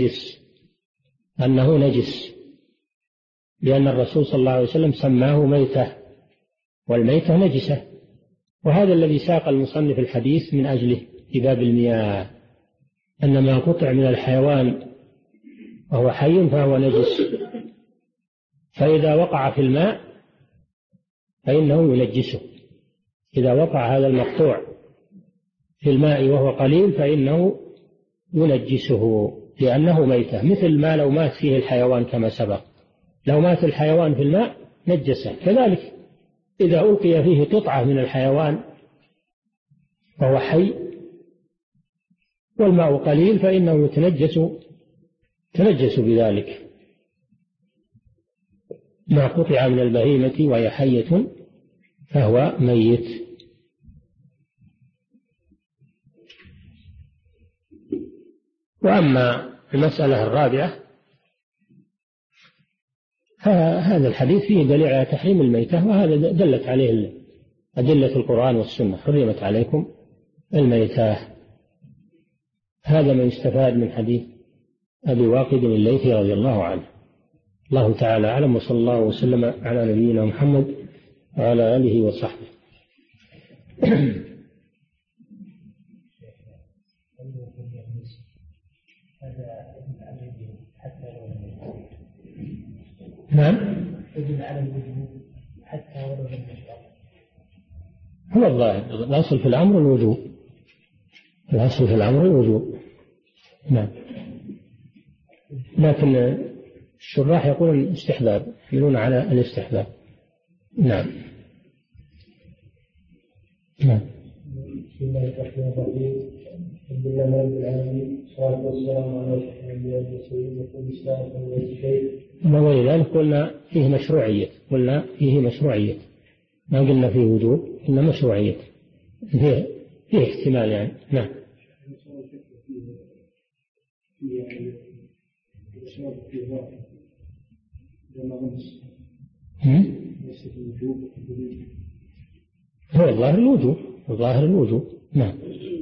C: أنه نجس، لأن الرسول صلى الله عليه وسلم سماه ميتة، والميتة نجسة، وهذا الذي ساق المصنف الحديث من أجله في باب المياه، أن ما قطع من الحيوان وهو حي فهو نجس، فإذا وقع في الماء فإنه ينجسه. إذا وقع هذا المقطوع في الماء وهو قليل فإنه ينجسه لأنه ميتة، مثل ما لو مات فيه الحيوان كما سبق، لو مات الحيوان في الماء نجسه. كذلك إذا ألقي فيه قطعة من الحيوان وهو حي والماء قليل فإنه يتنجس بذلك. ما قطع من البهيمة وهي حية فهو ميت. وأما المسألة الرابعة فهذا الحديث فيه دليل على تحريم الميتة، وهذا دلت عليه أدلة القرآن والسنة: حرمت عليكم الميتة. هذا ما يستفاد من حديث أبي واقد الليثي رضي الله عنه. الله تعالى أعلم، وصلى الله وسلم على نبينا محمد وعلى آله وصحبه. نعم، يجب على الوجوب حتى ولو لم يشرع. هو الظاهر الأصل في الأمر الوجوب، الأصل في الأمر الوجوب. نعم، لكن الشراح يقولون الاستحباب، يحملون على الاستحباب. نعم. نعم.
B: بسم الله الرحمن الرحيم. الحمد لله رب العالمين، والصلاة والسلام على أشرف الأنبياء والمرسلين وكل ساعة وشيء.
C: ولذلك قلنا فيه مشروعية، ما قلنا فيه وجوب، إنما مشروعية، فيه احتمال يعني. نعم. هو الظاهر الوجوب. نعم.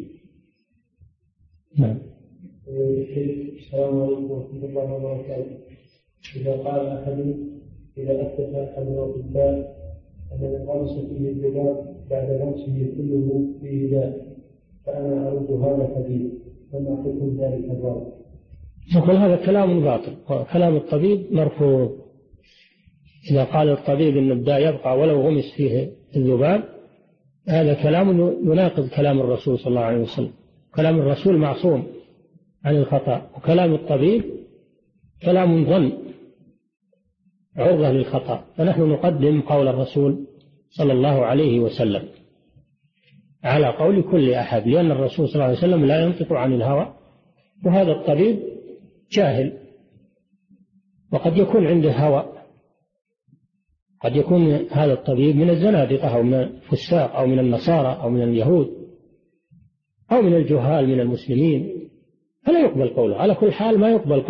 C: نعم.
B: السلام عليكم ورحمة الله وبركاته. إذا قال أحد إذا أثبت أحد الأطباء أن الغمس فيه الذباب بعد غمسه كله فيه داء، فأنا أرد هذا الحديث، فما حكم ذلك الراوي؟
C: نقول هذا كلام باطل، وكلام الطبيب مرفوض. إذا قال الطبيب أن الداء يبقى ولو غمس فيه الذباب، هذا كلام يناقض كلام الرسول صلى الله عليه وسلم. كلام الرسول معصوم عن الخطأ، وكلام الطبيب كلام ظن عرضة للخطأ، فنحن نقدم قول الرسول صلى الله عليه وسلم على قول كل أحد، لأن الرسول صلى الله عليه وسلم لا ينطق عن الهوى، وهذا الطبيب جاهل وقد يكون عنده هوى، قد يكون هذا الطبيب من الزنادقة أو من الفساق أو من النصارى أو من اليهود أو من الجهال من المسلمين، فلا يقبل قوله. على كل حال ما يقبل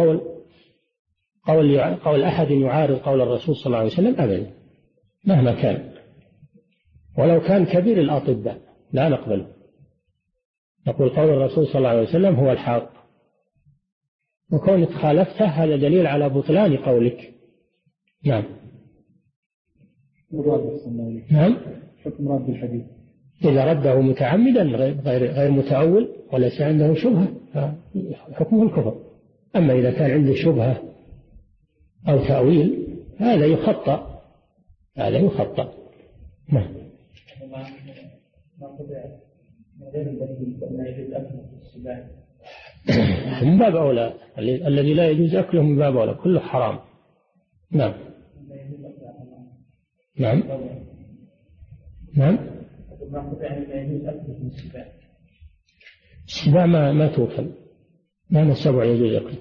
C: قول أحد يعارض قول الرسول صلى الله عليه وسلم أبدا مهما كان، ولو كان كبير الأطباء لا نقبله. نقول قول الرسول صلى الله عليه وسلم هو الحق، وكونك خالفته هذا دليل على بطلان قولك. نعم. نعم.
E: حكم رد الحديث
C: إذا رده متعمدا غير متأول وليس عنده شبهة فحكمه الكفر. أما إذا كان عنده شبهة أو تأويل هذا يخطأ. نعم. من باب أولى الذي لا يجوز أكله من باب أولى، كله حرام. نعم. نعم. نعم. السباع ما توكل، ما السبع يجوز أكله.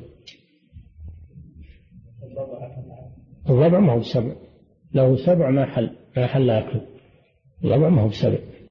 C: الضبع ما هو بسبع، له سبع ما حل أكله. الضبع ما هو بسبع.